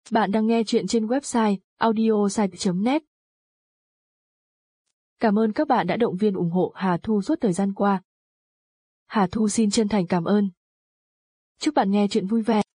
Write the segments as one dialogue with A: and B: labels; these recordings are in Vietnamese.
A: Bạn đang nghe chuyện trên website audiosite.net. Cảm ơn các bạn đã động viên ủng hộ Hà Thu suốt thời gian qua. Hà Thu xin chân thành cảm ơn. Chúc bạn nghe chuyện vui vẻ.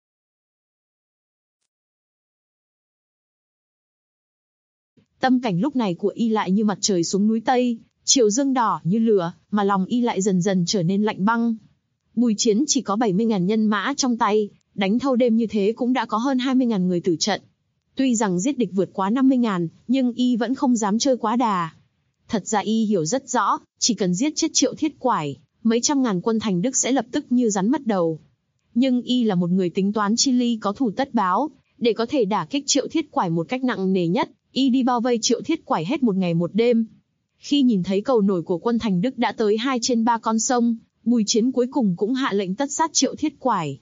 B: Tâm cảnh lúc này của y lại như mặt trời xuống núi Tây, chiều dương đỏ như lửa, mà lòng y lại dần dần trở nên lạnh băng. Bùi Chiến chỉ có 70.000 nhân mã trong tay, đánh thâu đêm như thế cũng đã có hơn 20.000 người tử trận. Tuy rằng giết địch vượt quá 50.000, nhưng y vẫn không dám chơi quá đà. Thật ra y hiểu rất rõ, chỉ cần giết chết Triệu Thiết Quải, mấy trăm ngàn quân Thành Đức sẽ lập tức như rắn mất đầu. Nhưng y là một người tính toán chi ly, có thù tất báo, để có thể đả kích Triệu Thiết Quải một cách nặng nề nhất, y đi bao vây Triệu Thiết Quải hết một ngày một đêm. Khi nhìn thấy cầu nổi của quân Thành Đức đã tới 2 trên 3 con sông, Bùi Chiến cuối cùng cũng hạ lệnh tất sát Triệu Thiết Quải.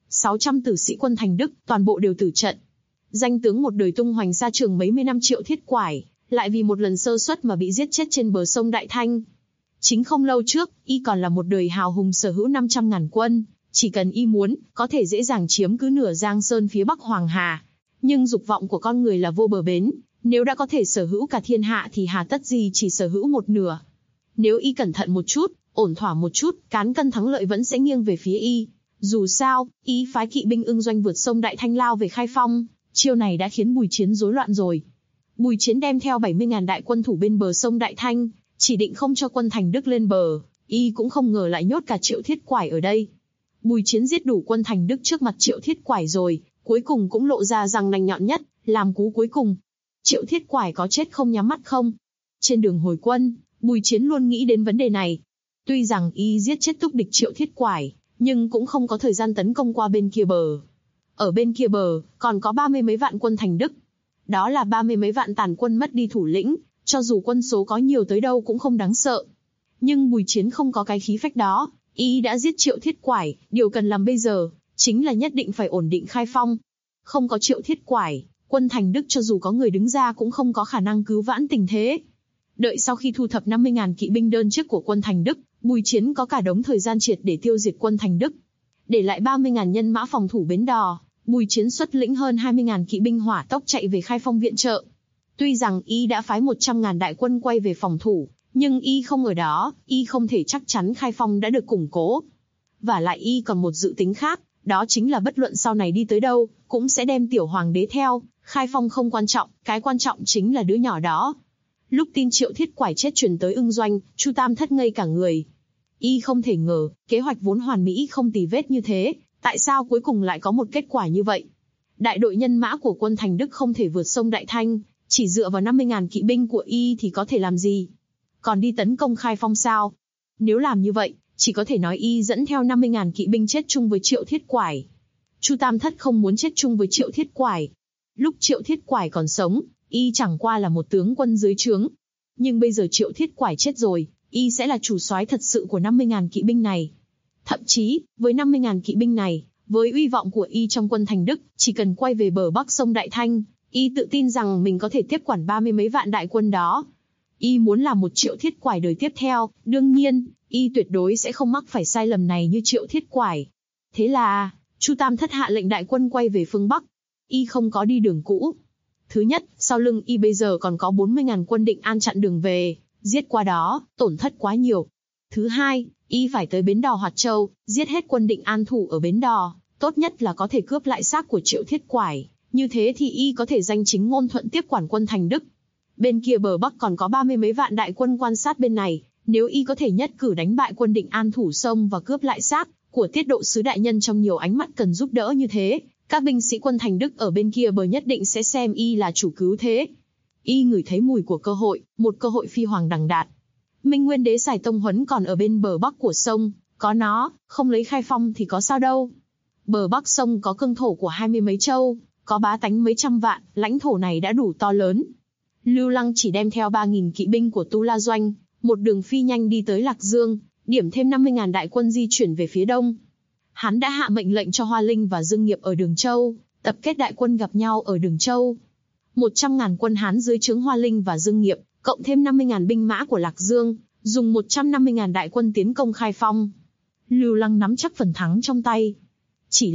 B: 600 tử sĩ quân Thành Đức, toàn bộ đều tử trận. Danh tướng một đời tung hoành xa trường mấy mươi năm Triệu Thiết Quải, lại vì một lần sơ suất mà bị giết chết trên bờ sông Đại Thanh. Chính không lâu trước, y còn là một đời hào hùng sở hữu 500.000 quân, chỉ cần y muốn, có thể dễ dàng chiếm cứ nửa Giang Sơn phía Bắc Hoàng Hà. Nhưng dục vọng của con người là vô bờ bến, nếu đã có thể sở hữu cả thiên hạ thì hà tất gì chỉ sở hữu một nửa. Nếu y cẩn thận một chút, ổn thỏa một chút, cán cân thắng lợi vẫn sẽ nghiêng về phía y. Dù sao, y phái kỵ binh Ưng Doanh vượt sông Đại Thanh lao về Khai Phong, chiêu này đã khiến Bùi Chiến rối loạn rồi. Bùi Chiến đem theo 70.000 đại quân thủ bên bờ sông Đại Thanh, chỉ định không cho quân Thành Đức lên bờ, y cũng không ngờ lại nhốt cả Triệu Thiết Quải ở đây. Bùi Chiến giết đủ quân Thành Đức trước mặt Triệu Thiết Quải rồi, cuối cùng cũng lộ ra răng nanh nhọn nhất, làm cú cuối cùng. Triệu Thiết Quải có chết không nhắm mắt không? Trên đường hồi quân, Bùi Chiến luôn nghĩ đến vấn đề này. Tuy rằng y giết chết túc địch Triệu Thiết Quải, nhưng cũng không có thời gian tấn công qua bên kia bờ. Ở bên kia bờ, còn có 30 mấy vạn quân Thành Đức. Đó là 30 mấy vạn tàn quân mất đi thủ lĩnh, cho dù quân số có nhiều tới đâu cũng không đáng sợ. Nhưng Bùi Chiến không có cái khí phách đó, y đã giết Triệu Thiết Quải, điều cần làm bây giờ, chính là nhất định phải ổn định Khai Phong. Không có Triệu Thiết Quải, quân Thành Đức cho dù có người đứng ra cũng không có khả năng cứu vãn tình thế. Đợi sau khi thu thập 50.000 kỵ binh đơn trước của quân Thành Đức, Bùi Chiến có cả đống thời gian triệt để tiêu diệt quân Thành Đức. Để lại 30.000 nhân mã phòng thủ bến đò, Bùi Chiến xuất lĩnh hơn 20.000 kỵ binh hỏa tốc chạy về Khai Phong viện trợ. Tuy rằng y đã phái 100.000 đại quân quay về phòng thủ, nhưng y không ở đó, y không thể chắc chắn Khai Phong đã được củng cố. Và lại y còn một dự tính khác, đó chính là bất luận sau này đi tới đâu, cũng sẽ đem tiểu hoàng đế theo. Khai Phong không quan trọng, cái quan trọng chính là đứa nhỏ đó. Lúc tin Triệu Thiết Quải chết truyền tới Ưng Doanh, Chu Tam thất ngây cả người. Y không thể ngờ, kế hoạch vốn hoàn mỹ không tì vết như thế, tại sao cuối cùng lại có một kết quả như vậy? Đại đội nhân mã của quân Thành Đức không thể vượt sông Đại Thanh, chỉ dựa vào 50.000 kỵ binh của y thì có thể làm gì? Còn đi tấn công Khai Phong sao? Nếu làm như vậy, chỉ có thể nói y dẫn theo 50.000 kỵ binh chết chung với Triệu Thiết Quải. Chu Tam thất không muốn chết chung với Triệu Thiết Quải. Lúc Triệu Thiết Quải còn sống, y chẳng qua là một tướng quân dưới trướng. Nhưng bây giờ Triệu Thiết Quải chết rồi, y sẽ là chủ soái thật sự của 50.000 kỵ binh này. Thậm chí, với 50.000 kỵ binh này, với uy vọng của y trong quân Thành Đức, chỉ cần quay về bờ bắc sông Đại Thanh, y tự tin rằng mình có thể tiếp quản 30 mấy vạn đại quân đó. Y muốn làm một Triệu Thiết Quải đời tiếp theo, đương nhiên, y tuyệt đối sẽ không mắc phải sai lầm này như Triệu Thiết Quải. Thế là, Chu Tam thất hạ lệnh đại quân quay về phương Bắc. Y không có đi đường cũ. Thứ nhất, sau lưng y bây giờ còn có 40.000 quân Định An chặn đường về, giết qua đó, tổn thất quá nhiều. Thứ hai, y phải tới bến đò Hoạt Châu, giết hết quân Định An thủ ở bến đò, tốt nhất là có thể cướp lại xác của Triệu Thiết Quải, như thế thì y có thể danh chính ngôn thuận tiếp quản quân Thành Đức. Bên kia bờ Bắc còn có 30 mấy vạn đại quân quan sát bên này, nếu y có thể nhất cử đánh bại quân Định An thủ sông và cướp lại xác của Tiết Độ sứ đại nhân trong nhiều ánh mắt cần giúp đỡ như thế, các binh sĩ quân Thành Đức ở bên kia bờ nhất định sẽ xem y là chủ cứu thế. Y ngửi thấy mùi của cơ hội, một cơ hội phi hoàng đằng đạt. Minh Nguyên đế Sài Tông Huấn còn ở bên bờ bắc của sông, có nó, không lấy Khai Phong thì có sao đâu. Bờ bắc sông có cương thổ của 20 mấy châu, có bá tánh mấy trăm vạn, lãnh thổ này đã đủ to lớn. Lưu Lăng chỉ đem theo 3.000 kỵ binh của Tu La Doanh, một đường phi nhanh đi tới Lạc Dương, điểm thêm 50.000 đại quân di chuyển về phía đông. Hắn đã hạ mệnh lệnh cho Hoa Linh và Dương Nghiệp ở Đường Châu, tập kết đại quân gặp nhau ở Đường Châu. 100.000 quân Hán dưới trướng Hoa Linh và Dương Nghiệp, cộng thêm 50.000 binh mã của Lạc Dương, dùng 150.000 đại quân tiến công Khai Phong. Lưu Lăng nắm chắc phần thắng trong tay. Chỉ là,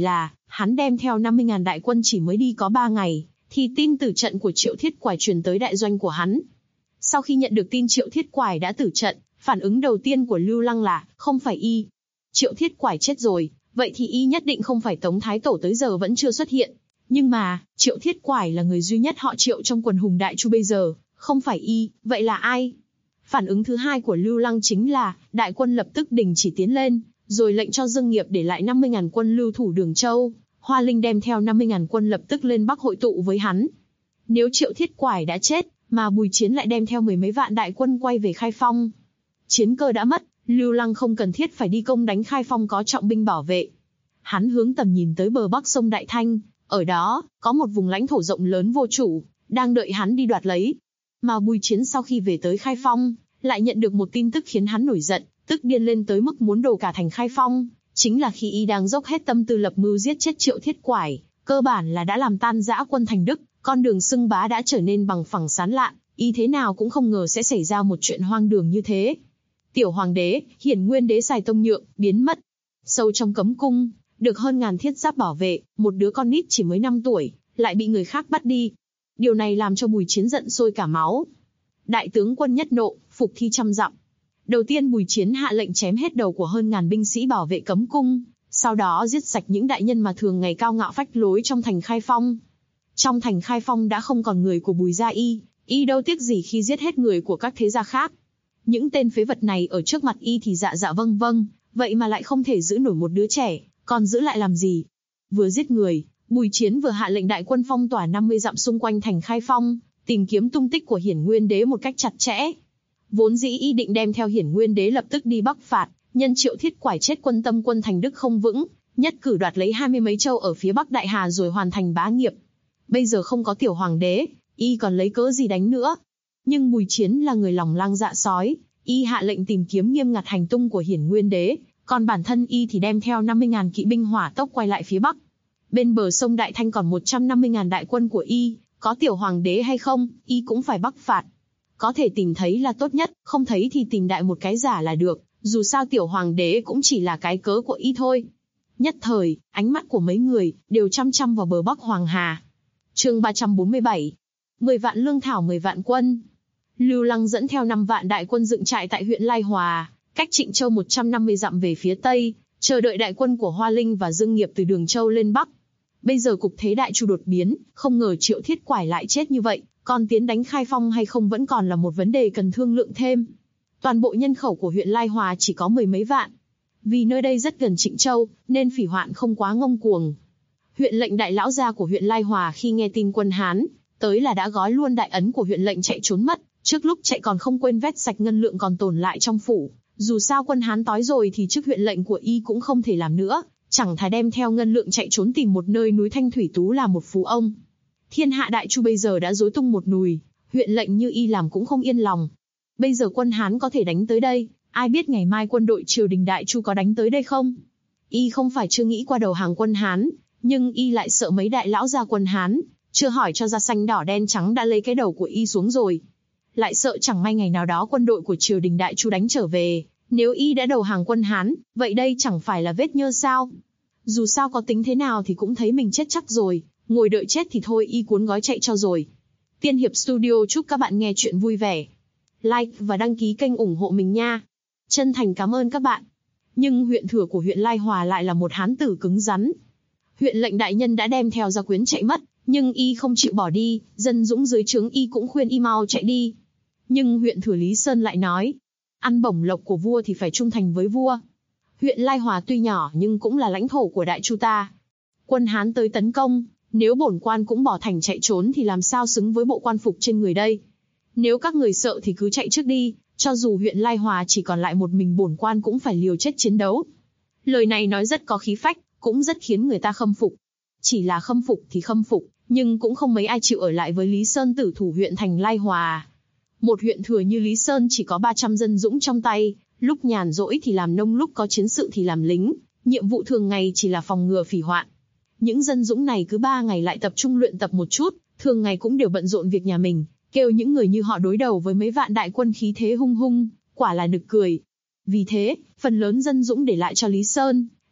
B: Hắn đem theo 50.000 đại quân chỉ mới đi có 3 ngày, thì tin tử trận của Triệu Thiết Quải truyền tới đại doanh của hắn. Sau khi nhận được tin Triệu Thiết Quải đã tử trận, phản ứng đầu tiên của Lưu Lăng là, không phải y. Triệu Thiết Quải chết rồi, vậy thì y nhất định không phải Tống Thái Tổ tới giờ vẫn chưa xuất hiện. Nhưng mà, Triệu Thiết Quải là người duy nhất họ Triệu trong quần hùng Đại Chu bây giờ, không phải y, vậy là ai? Phản ứng thứ hai của Lưu Lăng chính là, đại quân lập tức đình chỉ tiến lên, rồi lệnh cho Dương Nghiệp để lại 50.000 quân lưu thủ Đường Châu. Hoa Linh đem theo 50.000 quân lập tức lên Bắc hội tụ với hắn. Nếu Triệu Thiết Quải đã chết, mà Bùi Chiến lại đem theo 10 mấy vạn đại quân quay về Khai Phong. Chiến cơ đã mất, Lưu Lăng không cần thiết phải đi công đánh Khai Phong có trọng binh bảo vệ. Hắn hướng tầm nhìn tới bờ bắc sông Đại Thanh, ở đó, có một vùng lãnh thổ rộng lớn vô chủ, đang đợi hắn đi đoạt lấy. Mà Bùi Chiến sau khi về tới Khai Phong, lại nhận được một tin tức khiến hắn nổi giận, tức điên lên tới mức muốn đổ cả thành Khai Phong. Chính là khi y đang dốc hết tâm tư lập mưu giết chết Triệu Thiết Quải, cơ bản là đã làm tan rã quân thành Đức, con đường xưng bá đã trở nên bằng phẳng sán lạn, y thế nào cũng không ngờ sẽ xảy ra một chuyện hoang đường như thế. Tiểu hoàng đế, Hiển Nguyên đế xài tông nhượng, biến mất. Sâu trong cấm cung, được hơn ngàn thiết giáp bảo vệ, một đứa con nít chỉ mới 5 tuổi, lại bị người khác bắt đi. Điều này làm cho Bùi Chiến giận sôi cả máu. Đại tướng quân nhất nộ, phục thi trăm dặm. Đầu tiên Bùi Chiến hạ lệnh chém hết đầu của hơn ngàn binh sĩ bảo vệ cấm cung, sau đó giết sạch những đại nhân mà thường ngày cao ngạo phách lối trong thành Khai Phong. Trong thành Khai Phong đã không còn người của Bùi gia y đâu tiếc gì khi giết hết người của các thế gia khác. Những tên phế vật này ở trước mặt y thì dạ dạ vâng vâng, vậy mà lại không thể giữ nổi một đứa trẻ, còn giữ lại làm gì? Vừa giết người, Bùi Chiến vừa hạ lệnh đại quân phong tỏa 50 dặm xung quanh thành Khai Phong, tìm kiếm tung tích của Hiển Nguyên đế một cách chặt chẽ. Vốn dĩ y định đem theo Hiển Nguyên đế lập tức đi bắc phạt, nhân Triệu Thiết Quải chết quân tâm quân thành Đức không vững, nhất cử đoạt lấy 20 mấy châu ở phía bắc Đại Hà rồi hoàn thành bá nghiệp. Bây giờ không có tiểu hoàng đế, y còn lấy cớ gì đánh nữa? Nhưng Bùi Chiến là người lòng lang dạ sói, y hạ lệnh tìm kiếm nghiêm ngặt hành tung của Hiển Nguyên đế, còn bản thân y thì đem theo 50.000 kỵ binh hỏa tốc quay lại phía bắc. Bên bờ sông Đại Thanh còn 150.000 đại quân của y, có tiểu hoàng đế hay không, y cũng phải bắc phạt. Có thể tìm thấy là tốt nhất, không thấy thì tìm đại một cái giả là được, dù sao tiểu hoàng đế cũng chỉ là cái cớ của y thôi. Nhất thời, ánh mắt của mấy người đều chăm chăm vào bờ bắc Hoàng Hà. Chương 347. 10 vạn lương thảo 10 vạn quân. Lưu Lăng dẫn theo 5 vạn đại quân dựng trại tại huyện Lai Hòa, cách Trịnh Châu 150 dặm về phía tây, chờ đợi đại quân của Hoa Linh và Dương Nghiệp từ Đường Châu lên bắc. Bây giờ cục thế Đại Chu đột biến, không ngờ Triệu Thiết Quải lại chết như vậy, còn tiến đánh Khai Phong hay không vẫn còn là một vấn đề cần thương lượng thêm. Toàn bộ nhân khẩu của huyện Lai Hòa chỉ có 10 mấy vạn. Vì nơi đây rất gần Trịnh Châu, nên phỉ hoạn không quá ngông cuồng. Huyện lệnh đại lão gia của huyện Lai Hòa khi nghe tin quân Hán tới là đã gói luôn đại ấn của huyện lệnh chạy trốn mất, trước lúc chạy còn không quên vét sạch ngân lượng còn tồn lại trong phủ. Dù sao quân Hán tối rồi thì chức huyện lệnh của y cũng không thể làm nữa, chẳng thà đem theo ngân lượng chạy trốn tìm một nơi núi Thanh Thủy Tú làm một phú ông. Thiên hạ Đại Chu bây giờ đã rối tung một nùi, huyện lệnh như y làm cũng không yên lòng. Bây giờ quân Hán có thể đánh tới đây, ai biết ngày mai quân đội triều đình Đại Chu có đánh tới đây không? Y không phải chưa nghĩ qua đầu hàng quân Hán, nhưng y lại sợ mấy đại lão gia quân Hán, chưa hỏi cho ra xanh đỏ đen trắng đã lấy cái đầu của y xuống rồi. Lại sợ chẳng may ngày nào đó quân đội của triều đình Đại Chu đánh trở về, nếu y đã đầu hàng quân Hán, vậy đây chẳng phải là vết nhơ sao? Dù sao có tính thế nào thì cũng thấy mình chết chắc rồi, ngồi đợi chết thì thôi y cuốn gói chạy cho rồi. Tiên Hiệp Studio chúc các bạn nghe chuyện vui vẻ. Like và đăng ký kênh ủng hộ mình nha. Chân thành cảm ơn các bạn. Nhưng huyện thừa của huyện Lai Hòa lại là một hán tử cứng rắn. Huyện lệnh đại nhân đã đem theo gia quyến chạy mất, nhưng y không chịu bỏ đi, dân dũng dưới trướng y cũng khuyên y mau chạy đi. Nhưng huyện thừa Lý Sơn lại nói, ăn bổng lộc của vua thì phải trung thành với vua. Huyện Lai Hòa tuy nhỏ nhưng cũng là lãnh thổ của Đại Chu ta. Quân Hán tới tấn công, nếu bổn quan cũng bỏ thành chạy trốn thì làm sao xứng với bộ quan phục trên người đây. Nếu các người sợ thì cứ chạy trước đi, cho dù huyện Lai Hòa chỉ còn lại một mình bổn quan cũng phải liều chết chiến đấu. Lời này nói rất có khí phách, cũng rất khiến người ta khâm phục. Chỉ là khâm phục thì khâm phục, nhưng cũng không mấy ai chịu ở lại với Lý Sơn tử thủ huyện thành Lai Hòa. Một huyện thừa như Lý Sơn chỉ có 300 dân dũng trong tay, lúc nhàn rỗi thì làm nông, lúc có chiến sự thì làm lính, nhiệm vụ thường ngày chỉ là phòng ngừa phỉ hoạn. Những dân dũng này cứ 3 ngày lại tập trung luyện tập một chút, thường ngày cũng đều bận rộn việc nhà mình, kêu những người như họ đối đầu với mấy vạn đại quân khí thế hung hung, quả là nực cười. Vì thế, phần lớn dân dũng để lại cho Lý Sơn,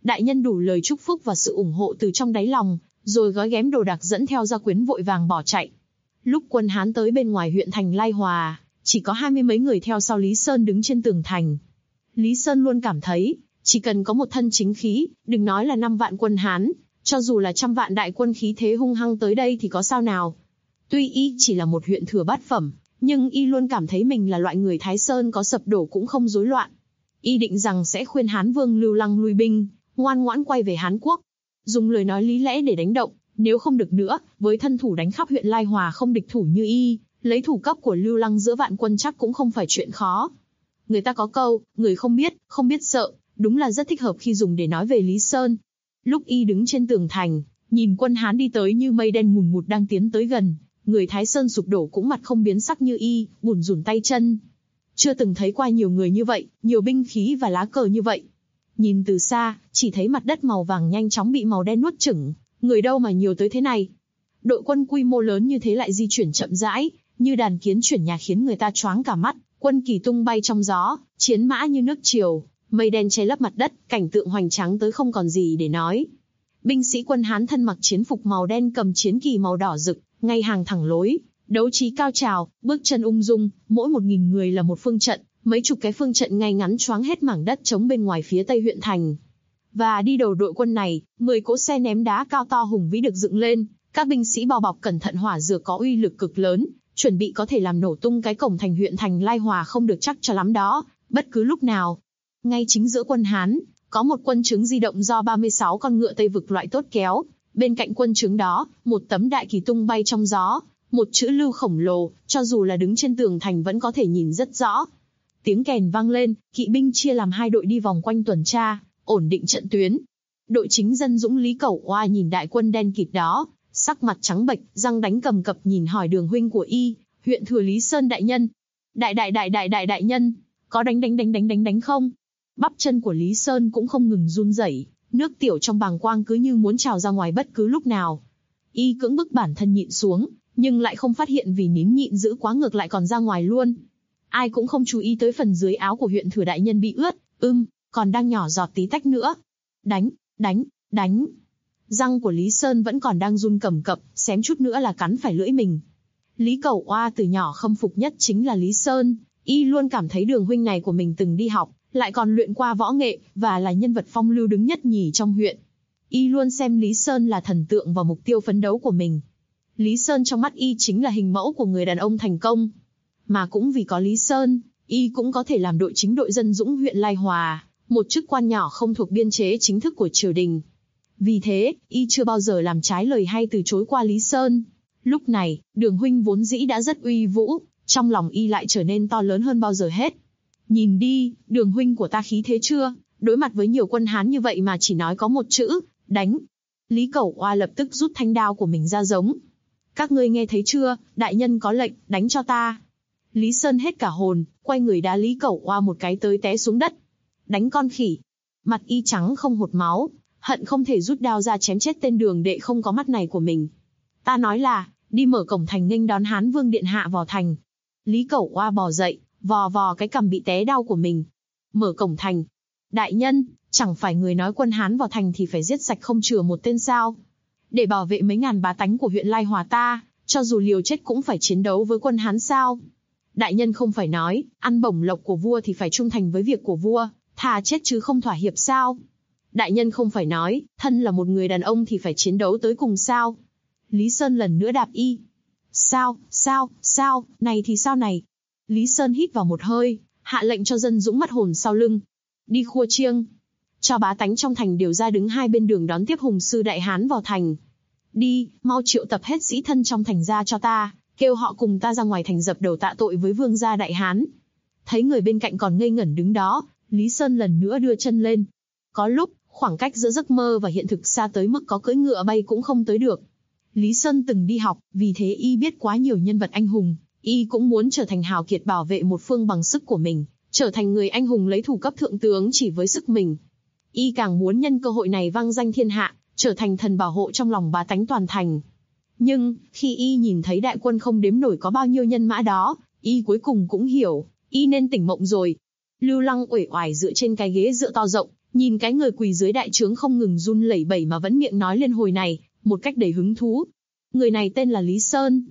B: Đại nhân đủ lời chúc phúc và sự ủng hộ từ trong đáy lòng, rồi gói ghém đồ đạc dẫn theo gia quyến vội vàng bỏ chạy. Lúc quân Hán tới bên ngoài huyện thành Lai Hòa, chỉ có 20 mấy người theo sau Lý Sơn đứng trên tường thành. Lý Sơn luôn cảm thấy, chỉ cần có một thân chính khí, đừng nói là 5 vạn quân Hán, cho dù là 100 vạn đại quân khí thế hung hăng tới đây thì có sao nào. Tuy y chỉ là một huyện thừa bát phẩm, nhưng y luôn cảm thấy mình là loại người Thái Sơn có sập đổ cũng không rối loạn. Y định rằng sẽ khuyên Hán Vương Lưu Lăng lui binh, ngoan ngoãn quay về Hán Quốc. Dùng lời nói lý lẽ để đánh động, nếu không được nữa, với thân thủ đánh khắp huyện Lai Hòa không địch thủ như y, lấy thủ cấp của Lưu Lăng giữa vạn quân chắc cũng không phải chuyện khó. Người ta có câu, người không biết sợ, đúng là rất thích hợp khi dùng để nói về Lý Sơn. Lúc y đứng trên tường thành, nhìn quân Hán đi tới như mây đen mùn mụt đang tiến tới gần, người Thái Sơn sụp đổ cũng mặt không biến sắc như y, bủn rủn tay chân. Chưa từng thấy qua nhiều người như vậy, nhiều binh khí và lá cờ như vậy. Nhìn từ xa, chỉ thấy mặt đất màu vàng nhanh chóng bị màu đen nuốt chửng, người đâu mà nhiều tới thế này. Đội quân quy mô lớn như thế lại di chuyển chậm rãi, như đàn kiến chuyển nhà khiến người ta choáng cả mắt, quân kỳ tung bay trong gió, chiến mã như nước triều, mây đen che lấp mặt đất, cảnh tượng hoành tráng tới không còn gì để nói. Binh sĩ quân Hán thân mặc chiến phục màu đen cầm chiến kỳ màu đỏ rực, ngay hàng thẳng lối, đấu trí cao trào, bước chân ung dung, mỗi 1000 người là một phương trận, mấy chục cái phương trận ngay ngắn choáng hết mảng đất trống bên ngoài phía tây huyện thành. Và đi đầu đội quân này, 10 cỗ xe ném đá cao to hùng vĩ được dựng lên, các binh sĩ bao bọc cẩn thận hỏa dược có uy lực cực lớn, chuẩn bị có thể làm nổ tung cái cổng thành huyện thành Lai Hòa không được chắc cho lắm đó, bất cứ lúc nào. Ngay chính giữa quân Hán, có một quân trướng di động do 36 con ngựa Tây vực loại tốt kéo, bên cạnh quân trướng đó, một tấm đại kỳ tung bay trong gió, một chữ Lưu khổng lồ, cho dù là đứng trên tường thành vẫn có thể nhìn rất rõ. Tiếng kèn vang lên, kỵ binh chia làm 2 đội đi vòng quanh tuần tra, ổn định trận tuyến. Đội chính dân dũng Lý Cẩu Oa nhìn đại quân đen kịt đó, sắc mặt trắng bệch, răng đánh cầm cập nhìn hỏi Đường huynh của y, huyện thừa Lý Sơn đại nhân. Đại nhân, có đánh không? Bắp chân của Lý Sơn cũng không ngừng run rẩy, nước tiểu trong bàng quang cứ như muốn trào ra ngoài bất cứ lúc nào. Y cưỡng bức bản thân nhịn xuống, nhưng lại không phát hiện vì nín nhịn giữ quá ngược lại còn ra ngoài luôn. Ai cũng không chú ý tới phần dưới áo của huyện thừa đại nhân bị ướt, còn đang nhỏ giọt tí tách nữa. Đánh. Răng của Lý Sơn vẫn còn đang run cầm cập, xém chút nữa là cắn phải lưỡi mình. Lý Cẩu Oa từ nhỏ khâm phục nhất chính là Lý Sơn, y luôn cảm thấy Đường huynh này của mình từng đi học, lại còn luyện qua võ nghệ, và là nhân vật phong lưu đứng nhất nhì trong huyện. Y luôn xem Lý Sơn là thần tượng và mục tiêu phấn đấu của mình. Lý Sơn trong mắt y chính là hình mẫu của người đàn ông thành công. Mà cũng vì có Lý Sơn, y cũng có thể làm đội chính đội dân dũng huyện Lai Hòa, một chức quan nhỏ không thuộc biên chế chính thức của triều đình. Vì thế, y chưa bao giờ làm trái lời hay từ chối qua Lý Sơn. Lúc này, Đường huynh vốn dĩ đã rất uy vũ, trong lòng y lại trở nên to lớn hơn bao giờ hết. Nhìn đi, Đường huynh của ta khí thế chưa, đối mặt với nhiều quân Hán như vậy mà chỉ nói có một chữ, đánh. Lý Cẩu Oa lập tức rút thanh đao của mình ra giống. Các ngươi nghe thấy chưa, đại nhân có lệnh, đánh cho ta. Lý Sơn hết cả hồn, quay người đá Lý Cẩu Oa một cái tới té xuống đất. Đánh con khỉ. Mặt y trắng không hột máu, hận không thể rút đao ra chém chết tên đường đệ không có mắt này của mình. Ta nói là, đi mở cổng thành nghênh đón Hán Vương điện hạ vào thành. Lý Cẩu Oa bò dậy, vò cái cằm bị té đau của mình. Mở cổng thành. Đại nhân, chẳng phải người nói quân Hán vào thành thì phải giết sạch không chừa một tên sao? Để bảo vệ mấy ngàn bá tánh của huyện Lai Hòa ta, cho dù liều chết cũng phải chiến đấu với quân Hán sao? Đại nhân không phải nói, ăn bổng lộc của vua thì phải trung thành với việc của vua, thà chết chứ không thỏa hiệp sao? Đại nhân không phải nói, thân là một người đàn ông thì phải chiến đấu tới cùng sao? Lý Sơn lần nữa đạp y. Sao, này thì sao này? Lý Sơn hít vào một hơi, hạ lệnh cho dân dũng mất hồn sau lưng. Đi khua chiêng. Cho bá tánh trong thành đều ra đứng hai bên đường đón tiếp hùng sư đại Hán vào thành. Đi, mau triệu tập hết sĩ thân trong thành ra cho ta, kêu họ cùng ta ra ngoài thành dập đầu tạ tội với vương gia đại Hán. Thấy người bên cạnh còn ngây ngẩn đứng đó, Lý Sơn lần nữa đưa chân lên. Có lúc, khoảng cách giữa giấc mơ và hiện thực xa tới mức có cưỡi ngựa bay cũng không tới được. Lý Sơn từng đi học, vì thế y biết quá nhiều nhân vật anh hùng, y cũng muốn trở thành hào kiệt bảo vệ một phương bằng sức của mình, trở thành người anh hùng lấy thủ cấp thượng tướng chỉ với sức mình. Y càng muốn nhân cơ hội này vang danh thiên hạ, trở thành thần bảo hộ trong lòng bá tánh toàn thành. Nhưng, khi y nhìn thấy đại quân không đếm nổi có bao nhiêu nhân mã đó, y cuối cùng cũng hiểu, y nên tỉnh mộng rồi. Lưu Lăng uể oải dựa trên cái ghế dựa to rộng, Nhìn cái người quỳ dưới đại trướng không ngừng run lẩy bẩy mà vẫn miệng nói lên hồi này, một cách đầy hứng thú. Người này tên là Lý Sơn.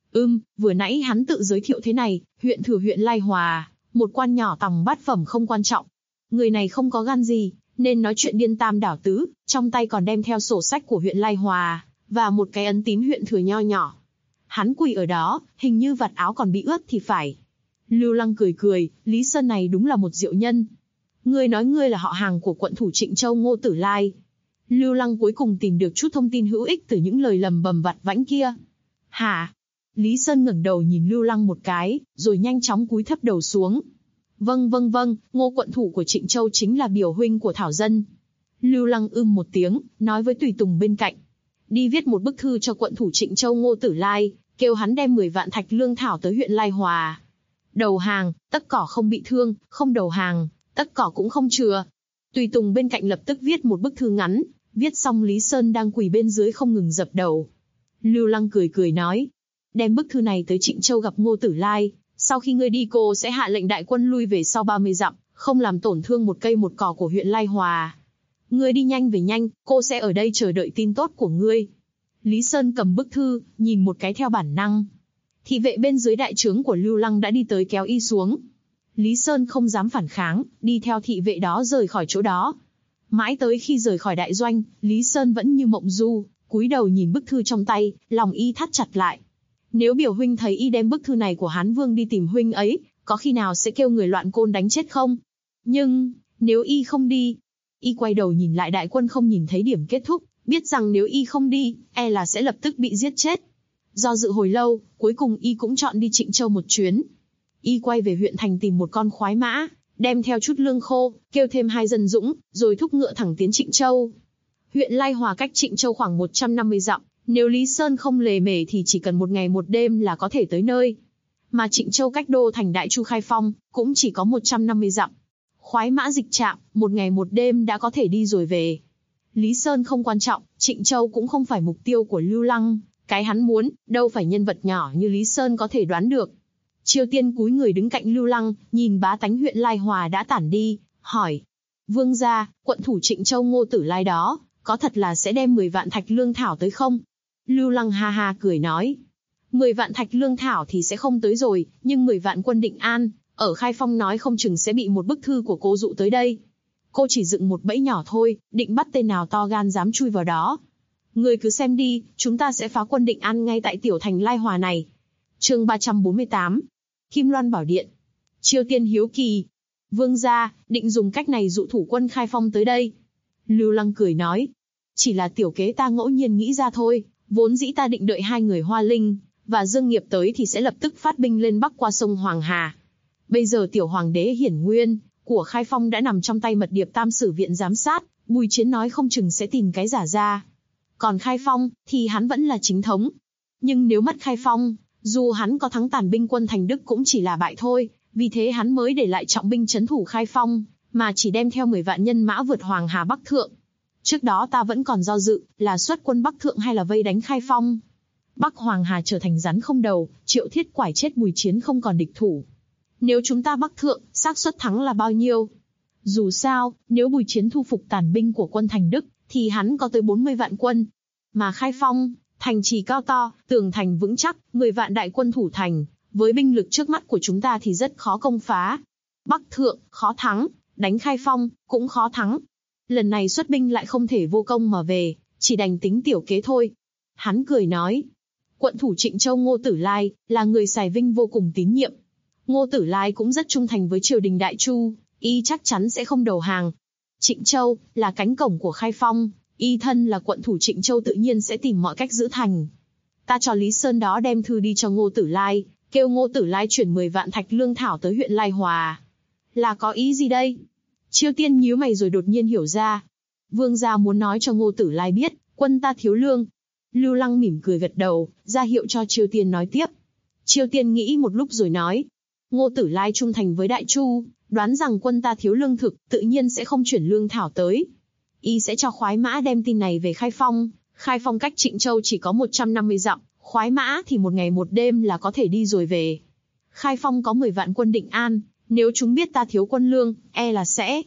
B: Vừa nãy hắn tự giới thiệu thế này, huyện thừa huyện Lai Hòa, một quan nhỏ tòng bát phẩm không quan trọng. Người này không có gan gì, nên nói chuyện điên tam đảo tứ, trong tay còn đem theo sổ sách của huyện Lai Hòa, và một cái ấn tín huyện thừa nho nhỏ. Hắn quỳ ở đó, hình như vạt áo còn bị ướt thì phải. Lưu Lăng cười cười, Lý Sơn này đúng là một diệu nhân. Ngươi nói ngươi là họ hàng của quận thủ Trịnh Châu Ngô Tử Lai. Lưu Lăng cuối cùng tìm được chút thông tin hữu ích từ những lời lầm bầm vặt vãnh kia. Hả? Lý Sơn ngẩng đầu nhìn Lưu Lăng một cái, rồi nhanh chóng cúi thấp đầu xuống. Vâng, Ngô quận thủ của Trịnh Châu chính là biểu huynh của Thảo Dân. Lưu Lăng một tiếng, nói với tùy tùng bên cạnh. Đi viết một bức thư cho quận thủ Trịnh Châu Ngô Tử Lai, kêu hắn đem 10 vạn thạch lương thảo tới huyện Lai Hòa. Đầu hàng, tất cỏ không bị thương, không đầu hàng, tất cỏ cũng không chừa. Tùy tùng bên cạnh lập tức viết một bức thư ngắn, viết xong Lý Sơn đang quỳ bên dưới không ngừng dập đầu. Lưu Lăng cười nói, đem bức thư này tới Trịnh Châu gặp Ngô Tử Lai, sau khi ngươi đi cô sẽ hạ lệnh đại quân lui về sau 30 dặm, không làm tổn thương một cây một cỏ của huyện Lai Hòa. Ngươi đi nhanh về nhanh, cô sẽ ở đây chờ đợi tin tốt của ngươi. Lý Sơn cầm bức thư, nhìn một cái theo bản năng. Thị vệ bên dưới đại trướng của Lưu Lăng đã đi tới kéo y xuống. Lý Sơn không dám phản kháng, đi theo thị vệ đó rời khỏi chỗ đó. Mãi tới khi rời khỏi đại doanh, Lý Sơn vẫn như mộng du, cúi đầu nhìn bức thư trong tay, lòng y thắt chặt lại. Nếu biểu huynh thấy y đem bức thư này của Hán Vương đi tìm huynh ấy, có khi nào sẽ kêu người loạn côn đánh chết không? Nhưng, nếu y không đi, y quay đầu nhìn lại đại quân không nhìn thấy điểm kết thúc, biết rằng nếu y không đi, e là sẽ lập tức bị giết chết. Do dự hồi lâu, cuối cùng y cũng chọn đi Trịnh Châu một chuyến. Y quay về huyện thành tìm một con khoái mã, đem theo chút lương khô, kêu thêm 2 dân dũng, rồi thúc ngựa thẳng tiến Trịnh Châu. Huyện Lai Hòa cách Trịnh Châu khoảng 150 dặm, nếu Lý Sơn không lề mề thì chỉ cần 1 ngày 1 đêm là có thể tới nơi. Mà Trịnh Châu cách đô thành Đại Chu Khai Phong, cũng chỉ có 150 dặm. Khoái mã dịch trạm, 1 ngày 1 đêm đã có thể đi rồi về. Lý Sơn không quan trọng, Trịnh Châu cũng không phải mục tiêu của Lưu Lăng. Cái hắn muốn, đâu phải nhân vật nhỏ như Lý Sơn có thể đoán được. Triều Tiên cúi người đứng cạnh Lưu Lăng, nhìn bá tánh huyện Lai Hòa đã tản đi, hỏi. Vương gia, quận thủ Trịnh Châu Ngô Tử Lai đó, có thật là sẽ đem 10 vạn thạch lương thảo tới không? Lưu Lăng ha ha cười nói. 10 vạn thạch lương thảo thì sẽ không tới rồi, nhưng 10 vạn quân Định An, ở Khai Phong nói không chừng sẽ bị một bức thư của cô dụ tới đây. Cô chỉ dựng một bẫy nhỏ thôi, định bắt tên nào to gan dám chui vào đó. Người cứ xem đi, chúng ta sẽ phá quân Định An ngay tại tiểu thành Lai Hòa này. Chương 348. Kim Loan Bảo Điện. Triều Tiên hiếu kỳ. Vương gia, định dùng cách này dụ thủ quân Khai Phong tới đây. Lưu Lăng cười nói. Chỉ là tiểu kế ta ngẫu nhiên nghĩ ra thôi, vốn dĩ ta định đợi 2 người Hoa Linh và Dương Nghiệp tới thì sẽ lập tức phát binh lên Bắc qua sông Hoàng Hà. Bây giờ tiểu hoàng đế Hiển Nguyên của Khai Phong đã nằm trong tay mật điệp Tam Sử Viện giám sát, Bùi Chiến nói không chừng sẽ tìm cái giả ra. Còn Khai Phong, thì hắn vẫn là chính thống. Nhưng nếu mất Khai Phong, dù hắn có thắng tàn binh quân Thành Đức cũng chỉ là bại thôi, vì thế hắn mới để lại trọng binh trấn thủ Khai Phong, mà chỉ đem theo 10 vạn nhân mã vượt Hoàng Hà Bắc Thượng. Trước đó ta vẫn còn do dự, là xuất quân Bắc Thượng hay là vây đánh Khai Phong. Bắc Hoàng Hà trở thành rắn không đầu, Triệu Thiết quải chết Bùi Chiến không còn địch thủ. Nếu chúng ta Bắc Thượng, xác suất thắng là bao nhiêu? Dù sao, nếu Bùi Chiến thu phục tàn binh của quân Thành Đức, thì hắn có tới 40 vạn quân. Mà Khai Phong, thành trì cao to, tường thành vững chắc, 10 vạn đại quân thủ thành, với binh lực trước mắt của chúng ta thì rất khó công phá. Bắc Thượng, khó thắng, đánh Khai Phong, cũng khó thắng. Lần này xuất binh lại không thể vô công mà về, chỉ đành tính tiểu kế thôi. Hắn cười nói, quận thủ Trịnh Châu Ngô Tử Lai, là người Sài Vinh vô cùng tín nhiệm. Ngô Tử Lai cũng rất trung thành với triều đình Đại Chu, y chắc chắn sẽ không đầu hàng. Trịnh Châu, là cánh cổng của Khai Phong, y thân là quận thủ Trịnh Châu tự nhiên sẽ tìm mọi cách giữ thành. Ta cho Lý Sơn đó đem thư đi cho Ngô Tử Lai, kêu Ngô Tử Lai chuyển 10 vạn thạch lương thảo tới huyện Lai Hòa. Là có ý gì đây? Triều Tiên nhíu mày rồi đột nhiên hiểu ra. Vương gia muốn nói cho Ngô Tử Lai biết, quân ta thiếu lương. Lưu Lăng mỉm cười gật đầu, ra hiệu cho Triều Tiên nói tiếp. Triều Tiên nghĩ một lúc rồi nói. Ngô Tử Lai trung thành với Đại Chu, đoán rằng quân ta thiếu lương thực, tự nhiên sẽ không chuyển lương thảo tới. Y sẽ cho khoái mã đem tin này về Khai Phong. Khai Phong cách Trịnh Châu chỉ có 150 dặm, khoái mã thì 1 ngày 1 đêm là có thể đi rồi về. Khai Phong có 10 vạn quân Định An, nếu chúng biết ta thiếu quân lương, e là sẽ.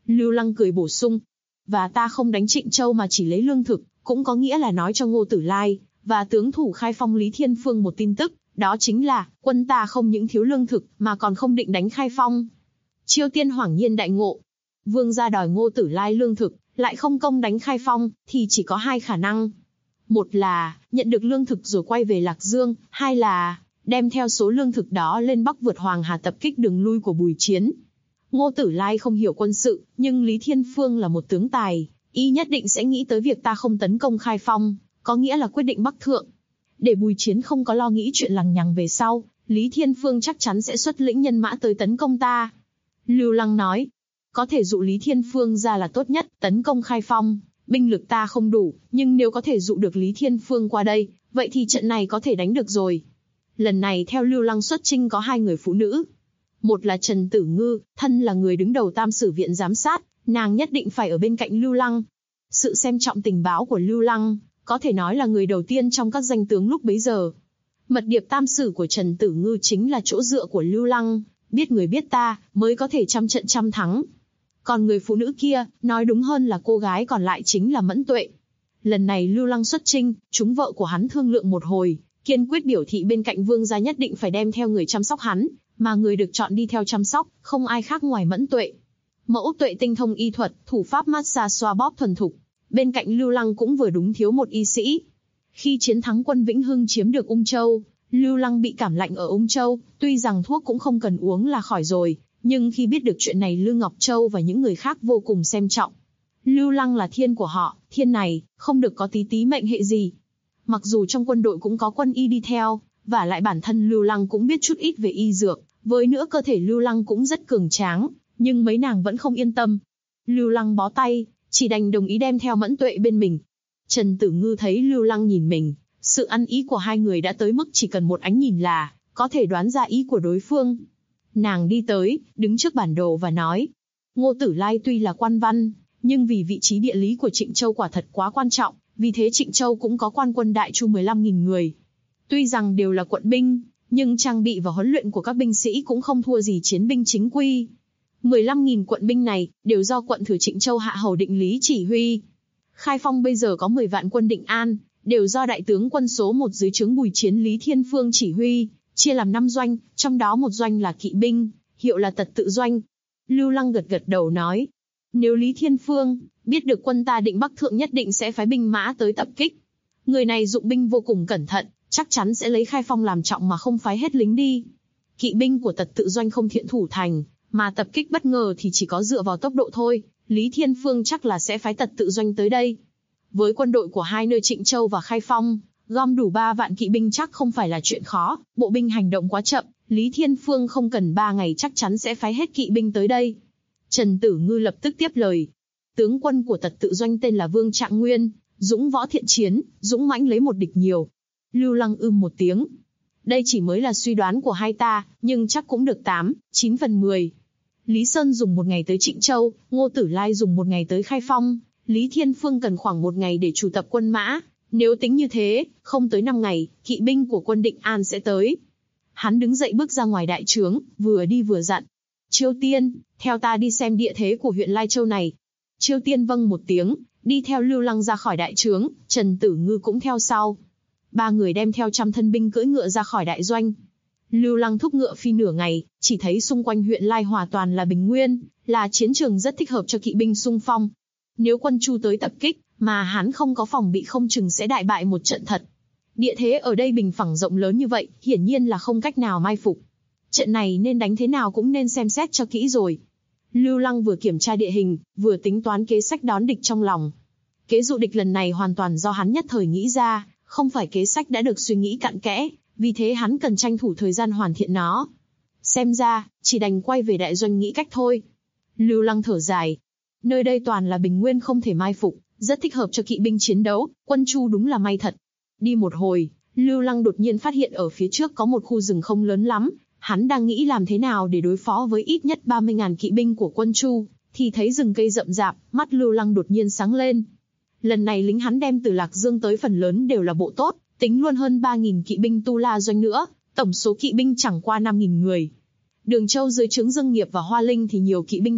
B: Lưu Lăng cười bổ sung. Và ta không đánh Trịnh Châu mà chỉ lấy lương thực, cũng có nghĩa là nói cho Ngô Tử Lai và tướng thủ Khai Phong Lý Thiên Phương một tin tức, đó chính là quân ta không những thiếu lương thực mà còn không định đánh Khai Phong. Chiêu Tiên hoảng nhiên đại ngộ. Vương gia đòi Ngô Tử Lai lương thực, lại không công đánh Khai Phong, thì chỉ có hai khả năng. Một là nhận được lương thực rồi quay về Lạc Dương, hai là đem theo số lương thực đó lên Bắc vượt Hoàng Hà tập kích đường lui của Bùi Chiến. Ngô Tử Lai không hiểu quân sự, nhưng Lý Thiên Phương là một tướng tài, y nhất định sẽ nghĩ tới việc ta không tấn công Khai Phong, có nghĩa là quyết định Bắc thượng. Để Bùi Chiến không có lo nghĩ chuyện lằng nhằng về sau, Lý Thiên Phương chắc chắn sẽ xuất lĩnh nhân mã tới tấn công ta. Lưu Lăng nói, có thể dụ Lý Thiên Phương ra là tốt nhất, tấn công Khai Phong, binh lực ta không đủ, nhưng nếu có thể dụ được Lý Thiên Phương qua đây, vậy thì trận này có thể đánh được rồi. Lần này theo Lưu Lăng xuất chinh có hai người phụ nữ. Một là Trần Tử Ngư, thân là người đứng đầu Tam Sử Viện giám sát, nàng nhất định phải ở bên cạnh Lưu Lăng. Sự xem trọng tình báo của Lưu Lăng, có thể nói là người đầu tiên trong các danh tướng lúc bấy giờ. Mật điệp Tam Sử của Trần Tử Ngư chính là chỗ dựa của Lưu Lăng, biết người biết ta, mới có thể trăm trận trăm thắng. Còn người phụ nữ kia, nói đúng hơn là cô gái còn lại chính là Mẫn Tuệ. Lần này Lưu Lăng xuất chinh, chúng vợ của hắn thương lượng một hồi, kiên quyết biểu thị bên cạnh vương gia nhất định phải đem theo người chăm sóc hắn, mà người được chọn đi theo chăm sóc, không ai khác ngoài Mẫn Tuệ. Mẫu Tuệ tinh thông y thuật, thủ pháp massage xoa bóp thuần thục. Bên cạnh Lưu Lăng cũng vừa đúng thiếu một y sĩ. Khi chiến thắng quân Vĩnh Hưng chiếm được Ung Châu, Lưu Lăng bị cảm lạnh ở Ung Châu, tuy rằng thuốc cũng không cần uống là khỏi rồi, nhưng khi biết được chuyện này Lư Ngọc Châu và những người khác vô cùng xem trọng. Lưu Lăng là thiên của họ, thiên này, không được có tí tí mệnh hệ gì. Mặc dù trong quân đội cũng có quân y đi theo, và lại bản thân Lưu Lăng cũng biết chút ít về y dược, với nữa cơ thể Lưu Lăng cũng rất cường tráng, nhưng mấy nàng vẫn không yên tâm. Lưu Lăng bó tay, chỉ đành đồng ý đem theo Mẫn Tuệ bên mình. Trần Tử Ngư thấy Lưu Lăng nhìn mình, sự ăn ý của hai người đã tới mức chỉ cần một ánh nhìn là có thể đoán ra ý của đối phương. Nàng đi tới, đứng trước bản đồ và nói, Ngô Tử Lai tuy là quan văn, nhưng vì vị trí địa lý của Trịnh Châu quả thật quá quan trọng, vì thế Trịnh Châu cũng có quan quân đại chu 15.000 người. Tuy rằng đều là quận binh, nhưng trang bị và huấn luyện của các binh sĩ cũng không thua gì chiến binh chính quy. 15.000 quận binh này, đều do quận thừa Trịnh Châu hạ hầu Định Lý chỉ huy. Khai Phong bây giờ có 10 vạn quân Định An, đều do đại tướng quân số 1 dưới trướng Bùi Chiến Lý Thiên Phương chỉ huy, chia làm 5 doanh, trong đó một doanh là kỵ binh, hiệu là Tật Tự Doanh. Lưu Lăng gật gật đầu nói, nếu Lý Thiên Phương biết được quân ta định Bắc thượng nhất định sẽ phái binh mã tới tập kích. Người này dụng binh vô cùng cẩn thận, chắc chắn sẽ lấy Khai Phong làm trọng mà không phái hết lính đi. Kỵ binh của Tật Tự Doanh không thiện thủ thành, mà tập kích bất ngờ thì chỉ có dựa vào tốc độ thôi. Lý Thiên Phương chắc là sẽ phái Tật Tự Doanh tới đây. Với quân đội của hai nơi Trịnh Châu và Khai Phong, gom đủ 3 vạn kỵ binh chắc không phải là chuyện khó. Bộ binh hành động quá chậm, Lý Thiên Phương không cần 3 ngày chắc chắn sẽ phái hết kỵ binh tới đây. Trần Tử Ngư lập tức tiếp lời. Tướng quân của Tật Tự Doanh tên là Vương Trạng Nguyên, dũng võ thiện chiến, dũng mãnh lấy một địch nhiều. Lưu Lăng một tiếng. Đây chỉ mới là suy đoán của hai ta, nhưng chắc cũng được 8-9 phần 10. Lý Sơn dùng 1 ngày tới Trịnh Châu, Ngô Tử Lai dùng 1 ngày tới Khai Phong, Lý Thiên Phương cần khoảng 1 ngày để chủ tập quân mã. Nếu tính như thế, không tới 5 ngày, kỵ binh của quân Định An sẽ tới. Hắn đứng dậy bước ra ngoài đại trướng, vừa đi vừa dặn. Chiêu Tiên, theo ta đi xem địa thế của huyện Lai Châu này. Chiêu Tiên vâng một tiếng, đi theo Lưu Lăng ra khỏi đại trướng, Trần Tử Ngư cũng theo sau. 3 người đem theo 100 thân binh cưỡi ngựa ra khỏi đại doanh. Lưu Lăng thúc ngựa phi nửa ngày, chỉ thấy xung quanh huyện Lai Hòa toàn là bình nguyên, là chiến trường rất thích hợp cho kỵ binh xung phong. Nếu quân Chu tới tập kích, mà hắn không có phòng bị không chừng sẽ đại bại một trận thật. Địa thế ở đây bình phẳng rộng lớn như vậy, hiển nhiên là không cách nào mai phục. Trận này nên đánh thế nào cũng nên xem xét cho kỹ rồi. Lưu Lăng vừa kiểm tra địa hình, vừa tính toán kế sách đón địch trong lòng. Kế dụ địch lần này hoàn toàn do hắn nhất thời nghĩ ra, không phải kế sách đã được suy nghĩ cặn kẽ, vì thế hắn cần tranh thủ thời gian hoàn thiện nó. Xem ra, chỉ đành quay về đại doanh nghĩ cách thôi. Lưu Lăng thở dài. Nơi đây toàn là bình nguyên không thể mai phục, rất thích hợp cho kỵ binh chiến đấu, quân Chu đúng là may thật. Đi một hồi, Lưu Lăng đột nhiên phát hiện ở phía trước có một khu rừng không lớn lắm, hắn đang nghĩ làm thế nào để đối phó với ít nhất 30.000 kỵ binh của quân Chu, thì thấy rừng cây rậm rạp, mắt Lưu Lăng đột nhiên sáng lên. Lần này lính hắn đem từ Lạc Dương tới phần lớn đều là bộ tốt, tính luôn hơn 3.000 kỵ binh Tu La doanh nữa, tổng số kỵ binh chẳng qua 5.000 người. Đường Châu dưới trướng Dương Nghiệp và Hoa Linh thì nhiều kỵ binh thật,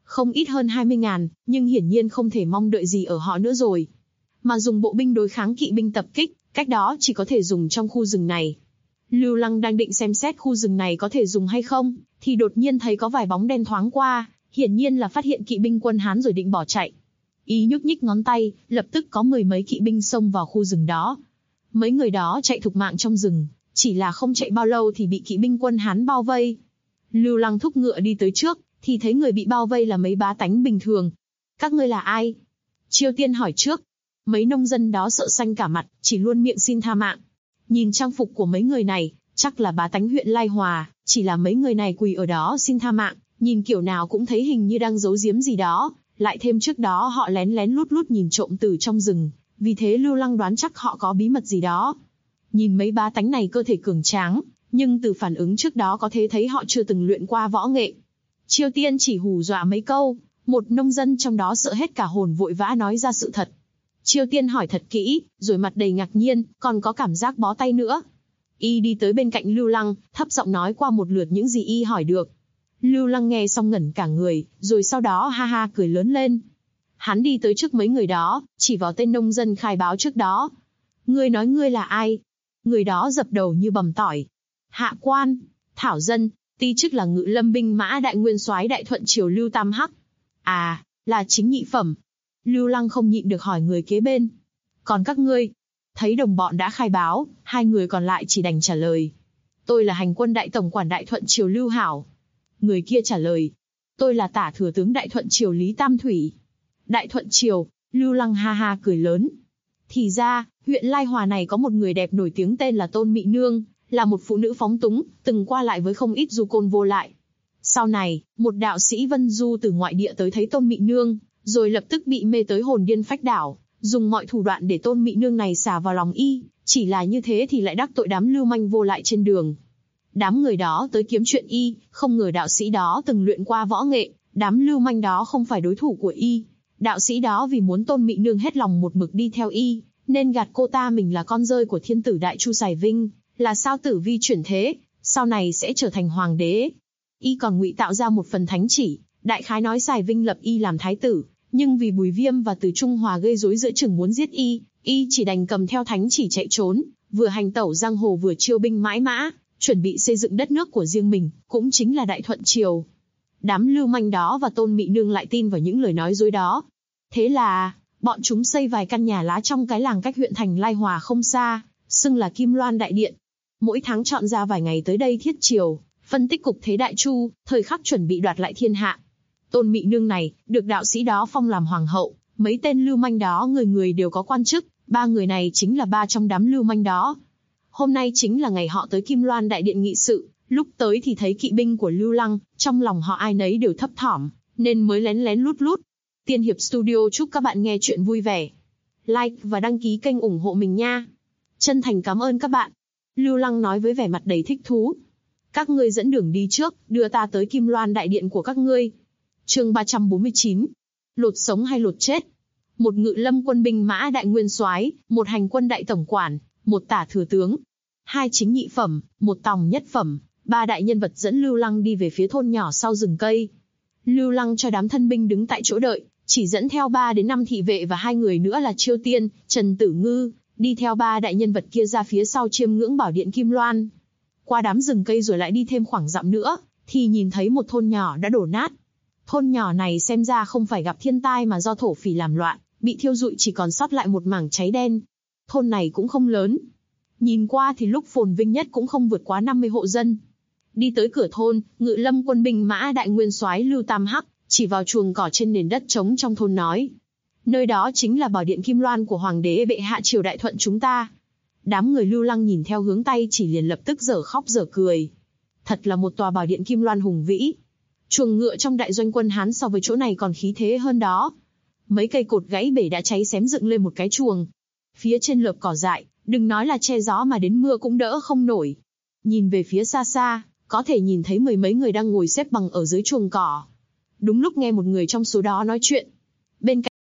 B: Không ít hơn 20.000, nhưng hiển nhiên không thể mong đợi gì ở họ nữa rồi. Mà dùng bộ binh đối kháng kỵ binh tập kích, cách đó chỉ có thể dùng trong khu rừng này. Lưu Lăng đang định xem xét khu rừng này có thể dùng hay không, thì đột nhiên thấy có vài bóng đen thoáng qua, hiển nhiên là phát hiện kỵ binh quân Hán rồi định bỏ chạy. Y nhúc nhích ngón tay, lập tức có 10 mấy kỵ binh xông vào khu rừng đó. Mấy người đó chạy thục mạng trong rừng, chỉ là không chạy bao lâu thì bị kỵ binh quân Hán bao vây. Lưu Lăng thúc ngựa đi tới trước, thì thấy người bị bao vây là mấy bá tánh bình thường. Các ngươi là ai? Chiêu Tiên hỏi trước. Mấy nông dân đó sợ xanh cả mặt, chỉ luôn miệng xin tha mạng. Nhìn trang phục của mấy người này, chắc là bá tánh huyện Lai Hòa, chỉ là mấy người này quỳ ở đó xin tha mạng, nhìn kiểu nào cũng thấy hình như đang giấu giếm gì đó, lại thêm trước đó họ lén lén lút lút nhìn trộm từ trong rừng, vì thế Lưu Lăng đoán chắc họ có bí mật gì đó. Nhìn mấy bá tánh này cơ thể cường tráng, nhưng từ phản ứng trước đó có thể thấy họ chưa từng luyện qua võ nghệ. Chiêu Tiên chỉ hù dọa mấy câu, một nông dân trong đó sợ hết cả hồn vội vã nói ra sự thật. Chiêu Tiên hỏi thật kỹ, rồi mặt đầy ngạc nhiên, còn có cảm giác bó tay nữa. Y đi tới bên cạnh Lưu Lăng, thấp giọng nói qua một lượt những gì Y hỏi được. Lưu Lăng nghe xong ngẩn cả người, rồi sau đó ha ha cười lớn lên. Hắn đi tới trước mấy người đó, chỉ vào tên nông dân khai báo trước đó. Ngươi nói ngươi là ai? Người đó dập đầu như bầm tỏi. Hạ quan, Thảo dân, ti chức là Ngự Lâm binh mã đại nguyên soái Đại Thuận triều Lưu Tam Hắc. À, là chính nhị phẩm. Lưu Lăng không nhịn được hỏi người kế bên. Còn các ngươi? Thấy đồng bọn đã khai báo, hai người còn lại chỉ đành trả lời. Tôi là hành quân đại tổng quản Đại Thuận triều Lưu Hảo. Người kia trả lời. Tôi là tả thừa tướng Đại Thuận triều Lý Tam Thủy. Đại Thuận triều, Lưu Lăng ha ha cười lớn. Thì ra, huyện Lai Hòa này có một người đẹp nổi tiếng tên là Tôn Mị Nương, là một phụ nữ phóng túng, từng qua lại với không ít du côn vô lại. Sau này, một đạo sĩ Vân Du từ ngoại địa tới thấy Tôn Mị Nương, rồi lập tức bị mê tới hồn điên phách đảo, dùng mọi thủ đoạn để Tôn Mị Nương này xả vào lòng y, chỉ là như thế thì lại đắc tội đám lưu manh vô lại trên đường. Đám người đó tới kiếm chuyện y, không ngờ đạo sĩ đó từng luyện qua võ nghệ, đám lưu manh đó không phải đối thủ của y. Đạo sĩ đó vì muốn Tôn Mị Nương hết lòng một mực đi theo y, nên gạt cô ta mình là con rơi của thiên tử Đại Chu Sài Vinh, là sao tử vi chuyển thế, sau này sẽ trở thành hoàng đế. Y còn ngụy tạo ra một phần thánh chỉ, đại khái nói Sài Vinh lập y làm thái tử, nhưng vì Bùi Viêm và Từ Trung Hòa gây rối giữa chừng muốn giết y, y chỉ đành cầm theo thánh chỉ chạy trốn, vừa hành tẩu giang hồ vừa chiêu binh mãi mã, chuẩn bị xây dựng đất nước của riêng mình, cũng chính là Đại Thuận triều. Đám lưu manh đó và Tôn Mị Nương lại tin vào những lời nói dối đó. Thế là, bọn chúng xây vài căn nhà lá trong cái làng cách huyện thành Lai Hòa không xa, xưng là Kim Loan Đại Điện. Mỗi tháng chọn ra vài ngày tới đây thiết triều, phân tích cục thế Đại Chu, thời khắc chuẩn bị đoạt lại thiên hạ. Tôn Mị Nương này, được đạo sĩ đó phong làm hoàng hậu, mấy tên lưu manh đó người người đều có quan chức, ba người này chính là ba trong đám lưu manh đó. Hôm nay chính là ngày họ tới Kim Loan Đại Điện nghị sự, lúc tới thì thấy kỵ binh của Lưu Lăng, trong lòng họ ai nấy đều thấp thỏm, nên mới lén lén lút lút. Tiên Hiệp Studio chúc các bạn nghe chuyện vui vẻ. Like và đăng ký kênh ủng hộ mình nha. Chân thành cảm ơn các bạn. Lưu Lăng nói với vẻ mặt đầy thích thú. Các ngươi dẫn đường đi trước, đưa ta tới Kim Loan Đại Điện của các ngươi. Chương 349. Lột sống hay lột chết? Một Ngự Lâm quân binh mã đại nguyên soái, một hành quân đại tổng quản, một tả thừa tướng, hai chính nhị phẩm, một tòng nhất phẩm, ba đại nhân vật dẫn Lưu Lăng đi về phía thôn nhỏ sau rừng cây. Lưu Lăng cho đám thân binh đứng tại chỗ đợi, chỉ dẫn theo 3 đến 5 thị vệ và 2 người nữa là Chiêu Tiên, Trần Tử Ngư, đi theo 3 đại nhân vật kia ra phía sau chiêm ngưỡng bảo điện Kim Loan. Qua đám rừng cây rồi lại đi thêm khoảng dặm nữa, thì nhìn thấy một thôn nhỏ đã đổ nát. Thôn nhỏ này xem ra không phải gặp thiên tai mà do thổ phỉ làm loạn, bị thiêu rụi chỉ còn sót lại một mảng cháy đen. Thôn này cũng không lớn. Nhìn qua thì lúc phồn vinh nhất cũng không vượt quá 50 hộ dân. Đi tới cửa thôn, Ngự Lâm quân binh mã đại nguyên soái Lưu Tam Hắc chỉ vào chuồng cỏ trên nền đất trống trong thôn nói: nơi đó chính là bảo điện Kim Loan của hoàng đế bệ hạ triều Đại Thuận chúng ta. Đám người Lưu Lăng nhìn theo hướng tay chỉ liền lập tức dở khóc dở cười. Thật là một tòa bảo điện Kim Loan hùng vĩ. Chuồng ngựa trong đại doanh quân Hán so với chỗ này còn khí thế hơn đó. Mấy cây cột gãy bể đã cháy xém dựng lên một cái chuồng. Phía trên lợp cỏ dại, đừng nói là che gió mà đến mưa cũng đỡ không nổi. Nhìn về phía xa xa, có thể nhìn thấy mười mấy người đang ngồi xếp bằng ở dưới chuồng cỏ. Đúng lúc nghe một người trong số đó nói chuyện. Bên cạnh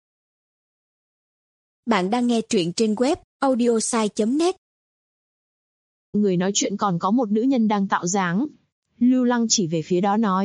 C: bạn đang nghe truyện trên web audiosai.net.
B: Người nói chuyện còn có một nữ nhân đang tạo dáng. Lưu Lăng chỉ về phía đó nói: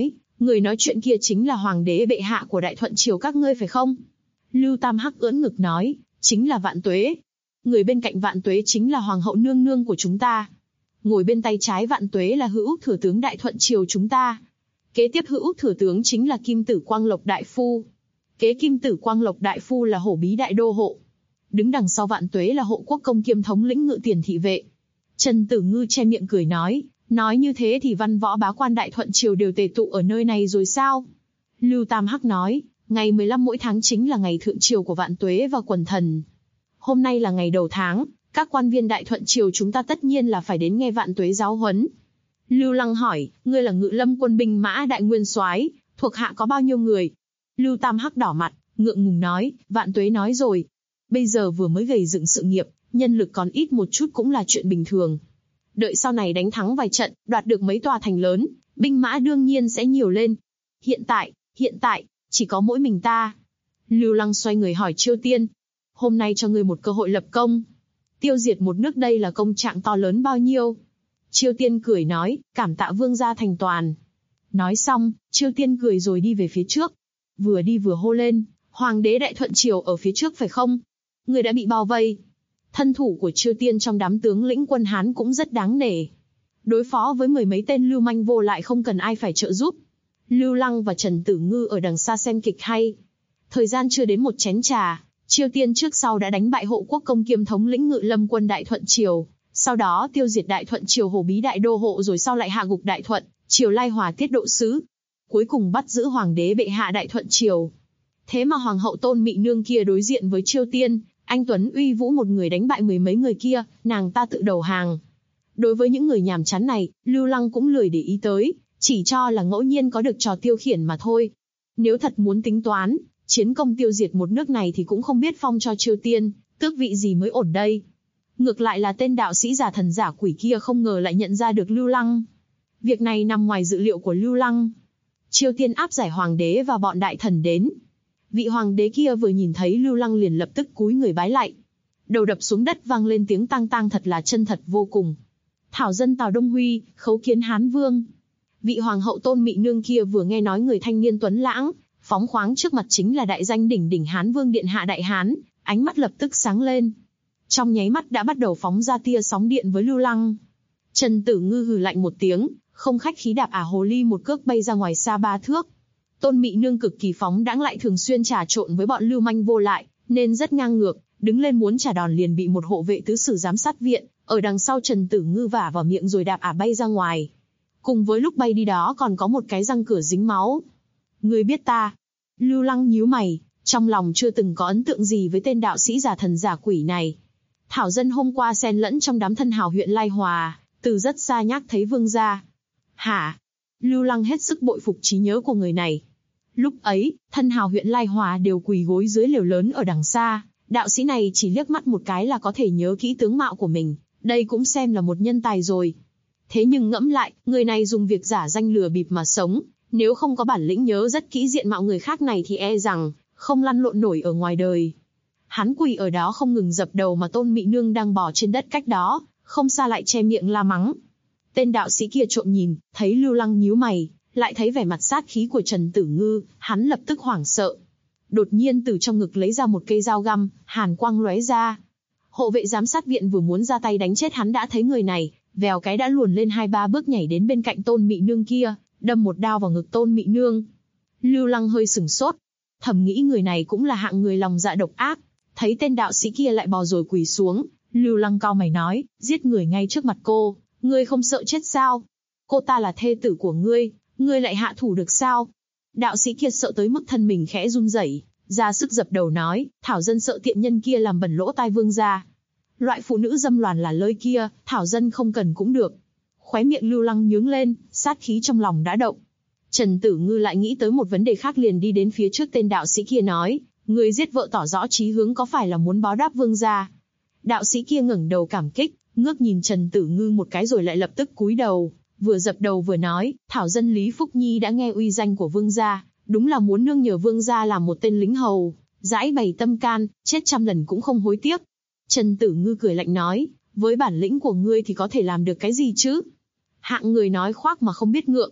B: Người nói chuyện kia chính là hoàng đế bệ hạ của Đại Thuận Triều các ngươi phải không? Lưu Tam Hắc ưỡn ngực nói, chính là Vạn Tuế. Người bên cạnh Vạn Tuế chính là hoàng hậu nương nương của chúng ta. Ngồi bên tay trái Vạn Tuế là Hữu thừa tướng Đại Thuận Triều chúng ta. Kế tiếp Hữu thừa tướng chính là Kim Tử Quang Lộc đại phu. Kế Kim Tử Quang Lộc đại phu là Hổ Bí đại đô hộ. Đứng đằng sau Vạn Tuế là Hộ Quốc công kiêm thống lĩnh Ngự Tiền thị vệ. Trần Tử Ngư che miệng cười nói như thế thì văn võ bá quan Đại Thuận Triều đều tề tụ ở nơi này rồi sao? Lưu Tam Hắc nói, ngày 15 mỗi tháng chính là ngày thượng triều của Vạn Tuế và quần thần. Hôm nay là ngày đầu tháng, các quan viên Đại Thuận Triều chúng ta tất nhiên là phải đến nghe Vạn Tuế giáo huấn. Lưu Lăng hỏi, ngươi là Ngự Lâm quân binh mã đại nguyên soái, thuộc hạ có bao nhiêu người? Lưu Tam Hắc đỏ mặt, ngượng ngùng nói, Vạn Tuế nói rồi. Bây giờ vừa mới gầy dựng sự nghiệp, nhân lực còn ít một chút cũng là chuyện bình thường. Đợi sau này đánh thắng vài trận, đoạt được mấy tòa thành lớn, binh mã đương nhiên sẽ nhiều lên. Hiện tại, chỉ có mỗi mình ta. Lưu Lăng xoay người hỏi Chiêu Tiên. Hôm nay cho ngươi một cơ hội lập công. Tiêu diệt một nước đây là công trạng to lớn bao nhiêu? Chiêu Tiên cười nói, cảm tạ vương gia thành toàn. Nói xong, Chiêu Tiên cười rồi đi về phía trước. Vừa đi vừa hô lên, Hoàng đế Đại Thuận Triều ở phía trước phải không? Người đã bị bao vây. Thân thủ của Chiêu Tiên trong đám tướng lĩnh quân Hán cũng rất đáng nể. Đối phó với mười mấy tên lưu manh vô lại không cần ai phải trợ giúp. Lưu Lăng và Trần Tử Ngư ở đằng xa xem kịch hay. Thời gian chưa đến một chén trà, Chiêu Tiên trước sau đã đánh bại Hộ Quốc công kiêm thống lĩnh Ngự Lâm quân Đại Thuận Triều, sau đó tiêu diệt Đại Thuận Triều Hổ Bí đại đô hộ, rồi sau lại hạ gục Đại Thuận Triều Lai Hòa tiết độ sứ, cuối cùng bắt giữ hoàng đế bệ hạ Đại Thuận Triều. Thế mà hoàng hậu Tôn Mị Nương kia đối diện với Chiêu Tiên, anh tuấn uy vũ một người đánh bại mười mấy người kia, nàng ta tự đầu hàng. Đối với những người nhàm chán này, Lưu Lăng cũng lười để ý tới, chỉ cho là ngẫu nhiên có được trò tiêu khiển mà thôi. Nếu thật muốn tính toán, chiến công tiêu diệt một nước này thì cũng không biết phong cho Chiêu Tiên, tước vị gì mới ổn đây. Ngược lại là tên đạo sĩ giả thần giả quỷ kia không ngờ lại nhận ra được Lưu Lăng. Việc này nằm ngoài dự liệu của Lưu Lăng. Chiêu Tiên áp giải hoàng đế và bọn đại thần đến. Vị hoàng đế kia vừa nhìn thấy Lưu Lăng liền lập tức cúi người bái lạy. Đầu đập xuống đất vang lên tiếng tang tang thật là chân thật vô cùng. Thảo dân Tào Đông Huy, khấu kiến Hán Vương. Vị hoàng hậu Tôn Mị Nương kia vừa nghe nói người thanh niên tuấn lãng, phóng khoáng trước mặt chính là đại danh đỉnh đỉnh Hán Vương điện hạ Đại Hán, ánh mắt lập tức sáng lên. Trong nháy mắt đã bắt đầu phóng ra tia sóng điện với Lưu Lăng. Trần Tử Ngư hừ lạnh một tiếng, không khách khí đạp hồ ly một cước bay ra ngoài xa 3 thước. Tôn Mị Nương cực kỳ phóng đãng lại thường xuyên trà trộn với bọn lưu manh vô lại, nên rất ngang ngược, đứng lên muốn trả đòn liền bị một hộ vệ tứ sử giám sát viện ở đằng sau Trần Tử Ngư vả vào miệng rồi đạp bay ra ngoài. Cùng với lúc bay đi đó còn có một cái răng cửa dính máu. Ngươi biết ta? Lưu Lăng nhíu mày, trong lòng chưa từng có ấn tượng gì với tên đạo sĩ giả thần giả quỷ này. Thảo dân hôm qua xen lẫn trong đám thân hào huyện Lai Hòa, từ rất xa nhắc thấy vương gia. Hả? Lưu Lăng hết sức bội phục trí nhớ của người này. Lúc ấy, thân hào huyện Lai Hòa đều quỳ gối dưới lều lớn ở đằng xa, đạo sĩ này chỉ liếc mắt một cái là có thể nhớ kỹ tướng mạo của mình, đây cũng xem là một nhân tài rồi. Thế nhưng ngẫm lại, người này dùng việc giả danh lừa bịp mà sống, nếu không có bản lĩnh nhớ rất kỹ diện mạo người khác này thì e rằng không lăn lộn nổi ở ngoài đời. Hắn quỳ ở đó không ngừng dập đầu mà Tôn Mị Nương đang bò trên đất cách đó, không xa lại che miệng la mắng. Tên đạo sĩ kia trộm nhìn, thấy Lưu Lăng nhíu mày, lại thấy vẻ mặt sát khí của Trần Tử Ngư, hắn lập tức hoảng sợ. Đột nhiên từ trong ngực lấy ra một cây dao găm, hàn quang lóe ra. Hộ vệ giám sát viện vừa muốn ra tay đánh chết hắn đã thấy người này, vèo cái đã luồn lên 2-3 bước nhảy đến bên cạnh Tôn Mị Nương kia, đâm một đao vào ngực Tôn Mị Nương. Lưu Lăng hơi sửng sốt, thầm nghĩ người này cũng là hạng người lòng dạ độc ác. Thấy tên đạo sĩ kia lại bò rồi quỳ xuống, Lưu Lăng cau mày nói, giết người ngay trước mặt cô, ngươi không sợ chết sao? Cô ta là thê tử của ngươi lại hạ thủ được sao? Đạo sĩ kia sợ tới mức thân mình khẽ run rẩy, ra sức dập đầu nói, thảo dân sợ tiện nhân kia làm bẩn lỗ tai vương gia. Loại phụ nữ dâm loàn là lơi kia, thảo dân không cần cũng được. Khóe miệng Lưu Lăng nhướng lên, sát khí trong lòng đã động. Trần Tử Ngư lại nghĩ tới một vấn đề khác liền đi đến phía trước tên đạo sĩ kia nói, người giết vợ tỏ rõ chí hướng có phải là muốn báo đáp vương gia? Đạo sĩ kia ngẩng đầu cảm kích, ngước nhìn Trần Tử Ngư một cái rồi lại lập tức cúi đầu, vừa dập đầu vừa nói, thảo dân Lý Phúc Nhi đã nghe uy danh của vương gia, đúng là muốn nương nhờ vương gia làm một tên lính hầu, dãi bày tâm can, chết 100 lần cũng không hối tiếc. Trần Tử Ngư cười lạnh nói, với bản lĩnh của ngươi thì có thể làm được cái gì chứ? Hạng người nói khoác mà không biết ngượng.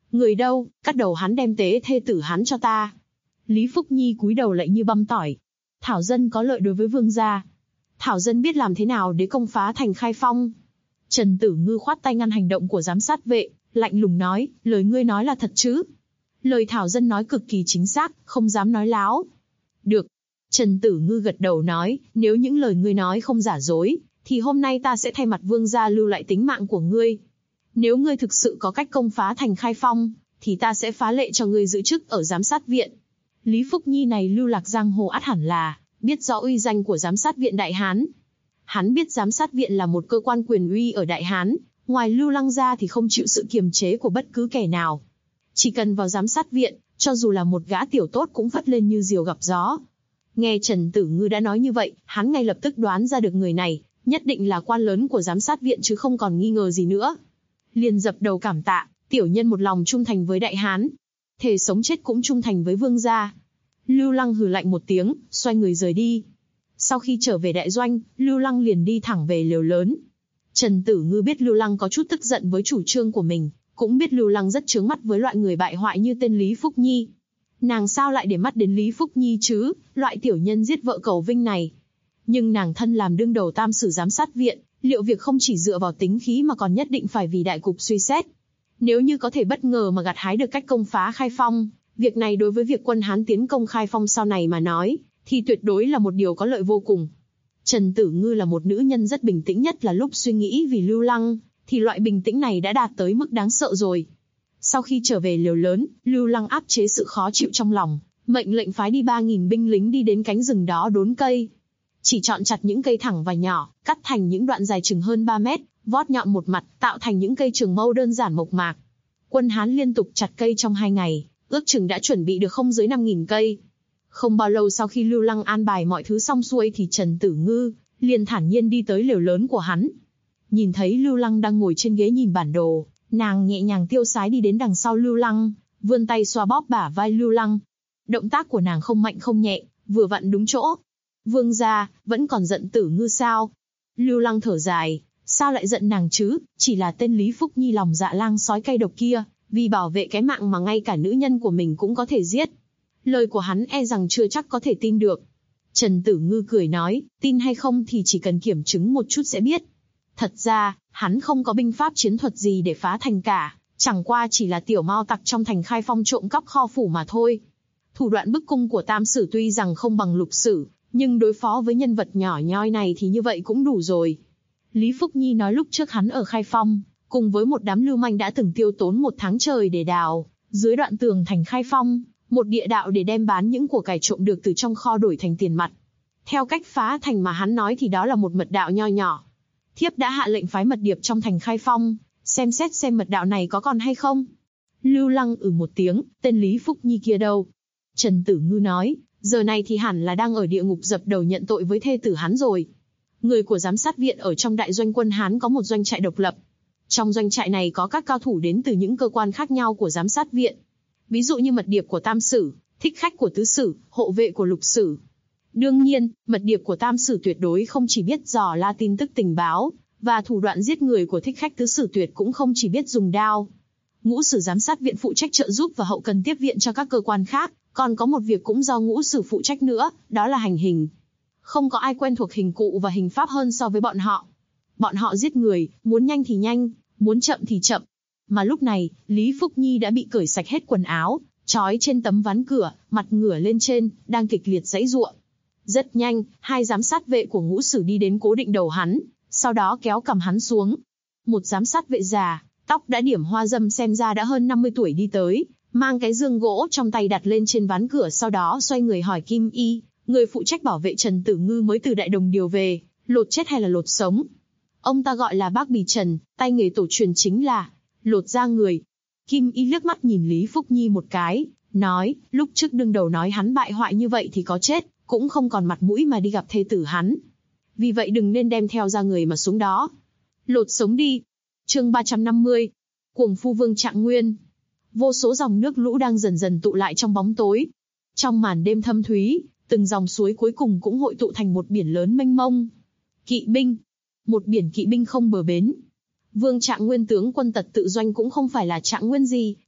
B: Người đâu, cắt đầu hắn đem tế thê tử hắn cho ta. Lý Phúc Nhi cúi đầu lạy như băm tỏi. Thảo dân có lợi đối với vương gia. Thảo dân biết làm thế nào để công phá thành Khai Phong. Trần Tử Ngư khoát tay ngăn hành động của giám sát vệ, lạnh lùng nói, lời ngươi nói là thật chứ? Lời Thảo dân nói cực kỳ chính xác, không dám nói láo. Được. Trần Tử Ngư gật đầu nói, nếu những lời ngươi nói không giả dối, thì hôm nay ta sẽ thay mặt vương gia lưu lại tính mạng của ngươi. Nếu ngươi thực sự có cách công phá thành Khai Phong, thì ta sẽ phá lệ cho ngươi giữ chức ở giám sát viện. Lý Phúc Nhi này lưu lạc giang hồ ắt hẳn là biết rõ uy danh của giám sát viện Đại Hán. Hắn biết giám sát viện là một cơ quan quyền uy ở Đại Hán, ngoài Lưu Lăng ra thì không chịu sự kiềm chế của bất cứ kẻ nào. Chỉ cần vào giám sát viện, cho dù là một gã tiểu tốt cũng phất lên như diều gặp gió. Nghe Trần Tử Ngư đã nói như vậy, hắn ngay lập tức đoán ra được người này nhất định là quan lớn của giám sát viện chứ không còn nghi ngờ gì nữa. Liền dập đầu cảm tạ, tiểu nhân một lòng trung thành với Đại Hán, thề sống chết cũng trung thành với vương gia. Lưu Lăng hừ lạnh một tiếng, xoay người rời đi. Sau khi trở về đại doanh, Lưu Lăng liền đi thẳng về lều lớn. Trần Tử Ngư biết Lưu Lăng có chút tức giận với chủ trương của mình, cũng biết Lưu Lăng rất chướng mắt với loại người bại hoại như tên Lý Phúc Nhi. Nàng sao lại để mắt đến Lý Phúc Nhi chứ, loại tiểu nhân giết vợ cầu vinh này. Nhưng nàng thân làm đương đầu tam sử giám sát viện, liệu việc không chỉ dựa vào tính khí mà còn nhất định phải vì đại cục suy xét. Nếu như có thể bất ngờ mà gặt hái được cách công phá Khai Phong, việc này đối với việc quân Hán tiến công Khai Phong sau này mà nói, thì tuyệt đối là một điều có lợi vô cùng. Trần Tử Ngư là một nữ nhân rất bình tĩnh, nhất là lúc suy nghĩ vì Lưu Lăng, thì loại bình tĩnh này đã đạt tới mức đáng sợ rồi. Sau khi trở về lều lớn, Lưu Lăng áp chế sự khó chịu trong lòng, mệnh lệnh phái đi 3.000 binh lính đi đến cánh rừng đó đốn cây. Chỉ chọn chặt những cây thẳng và nhỏ, cắt thành những đoạn dài chừng hơn 3 mét, vót nhọn một mặt, tạo thành những cây trường mâu đơn giản mộc mạc. Quân Hán liên tục chặt cây trong 2 ngày, ước chừng đã chuẩn bị được không dưới 5.000 cây. Không bao lâu sau khi Lưu Lăng an bài mọi thứ xong xuôi thì Trần Tử Ngư liền thản nhiên đi tới lều lớn của hắn. Nhìn thấy Lưu Lăng đang ngồi trên ghế nhìn bản đồ, nàng nhẹ nhàng tiêu sái đi đến đằng sau Lưu Lăng, vươn tay xoa bóp bả vai Lưu Lăng. Động tác của nàng không mạnh không nhẹ, vừa vặn đúng chỗ. Vương gia, vẫn còn giận Tử Ngư sao? Lưu Lăng thở dài, sao lại giận nàng chứ, chỉ là tên Lý Phúc Nhi lòng dạ lang sói cay độc kia, vì bảo vệ cái mạng mà ngay cả nữ nhân của mình cũng có thể giết. Lời của hắn e rằng chưa chắc có thể tin được. Trần Tử Ngư cười nói, tin hay không thì chỉ cần kiểm chứng một chút sẽ biết. Thật ra, hắn không có binh pháp chiến thuật gì để phá thành cả, chẳng qua chỉ là tiểu mao tặc trong thành Khai Phong trộm cắp kho phủ mà thôi. Thủ đoạn bức cung của tam sử tuy rằng không bằng lục sử, nhưng đối phó với nhân vật nhỏ nhoi này thì như vậy cũng đủ rồi. Lý Phúc Nhi nói lúc trước hắn ở Khai Phong, cùng với một đám lưu manh đã từng tiêu tốn 1 tháng trời để đào dưới đoạn tường thành Khai Phong một địa đạo để đem bán những của cải trộm được từ trong kho đổi thành tiền mặt. Theo cách phá thành mà hắn nói thì đó là một mật đạo nho nhỏ. Thiếp đã hạ lệnh phái mật điệp trong thành Khai Phong, xem xét xem mật đạo này có còn hay không. Lưu Lăng một tiếng, tên Lý Phúc Nhi kia đâu? Trần Tử Ngư nói, giờ này thì hẳn là đang ở địa ngục dập đầu nhận tội với thê tử hắn rồi. Người của giám sát viện ở trong đại doanh quân Hán có một doanh trại độc lập. Trong doanh trại này có các cao thủ đến từ những cơ quan khác nhau của giám sát viện. Ví dụ như mật điệp của tam sử, thích khách của tứ sử, hộ vệ của lục sử. Đương nhiên, mật điệp của tam sử tuyệt đối không chỉ biết dò la tin tức tình báo, và thủ đoạn giết người của thích khách tứ sử tuyệt cũng không chỉ biết dùng đao. Ngũ sử giám sát viện phụ trách trợ giúp và hậu cần tiếp viện cho các cơ quan khác, còn có một việc cũng do ngũ sử phụ trách nữa, đó là hành hình. Không có ai quen thuộc hình cụ và hình pháp hơn so với bọn họ. Bọn họ giết người, muốn nhanh thì nhanh, muốn chậm thì chậm. Mà lúc này, Lý Phúc Nhi đã bị cởi sạch hết quần áo, trói trên tấm ván cửa, mặt ngửa lên trên, đang kịch liệt giãy giụa. Rất nhanh, 2 giám sát vệ của ngũ sử đi đến cố định đầu hắn, sau đó kéo cằm hắn xuống. Một giám sát vệ già, tóc đã điểm hoa dâm xem ra đã hơn 50 tuổi đi tới, mang cái dương gỗ trong tay đặt lên trên ván cửa, sau đó xoay người hỏi Kim Y, người phụ trách bảo vệ Trần Tử Ngư mới từ Đại Đồng điều về, lột chết hay là lột sống? Ông ta gọi là bác Bì Trần, tay nghề tổ truyền chính là lột da người. Kim Y liếc mắt nhìn Lý Phúc Nhi một cái, nói, lúc trước đương đầu nói hắn bại hoại như vậy thì có chết, cũng không còn mặt mũi mà đi gặp thê tử hắn. Vì vậy đừng nên đem theo da người mà xuống đó. Lột sống đi. Chương 350. Cuồng phu vương Trạng Nguyên. Vô số dòng nước lũ đang dần dần tụ lại trong bóng tối. Trong màn đêm thâm thúy, từng dòng suối cuối cùng cũng hội tụ thành một biển lớn mênh mông. Kỵ binh. Một biển kỵ binh không bờ bến. Vương Trạng Nguyên tướng quân Tật Tự Doanh cũng không phải là Trạng Nguyên gì,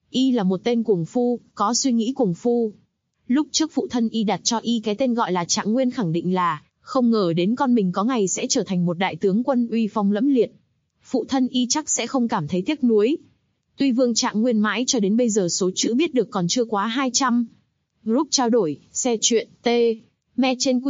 B: Y là một tên cuồng phu, có suy nghĩ cuồng phu. Lúc trước phụ thân Y đặt cho Y cái tên gọi là Trạng Nguyên khẳng định là, không ngờ đến con mình có ngày sẽ trở thành một đại tướng quân uy phong lẫm liệt. Phụ thân Y chắc sẽ không cảm thấy tiếc nuối. Tuy Vương Trạng Nguyên mãi cho đến bây giờ số chữ biết được còn chưa quá 200. Group trao đổi, xe chuyện, T. Me trên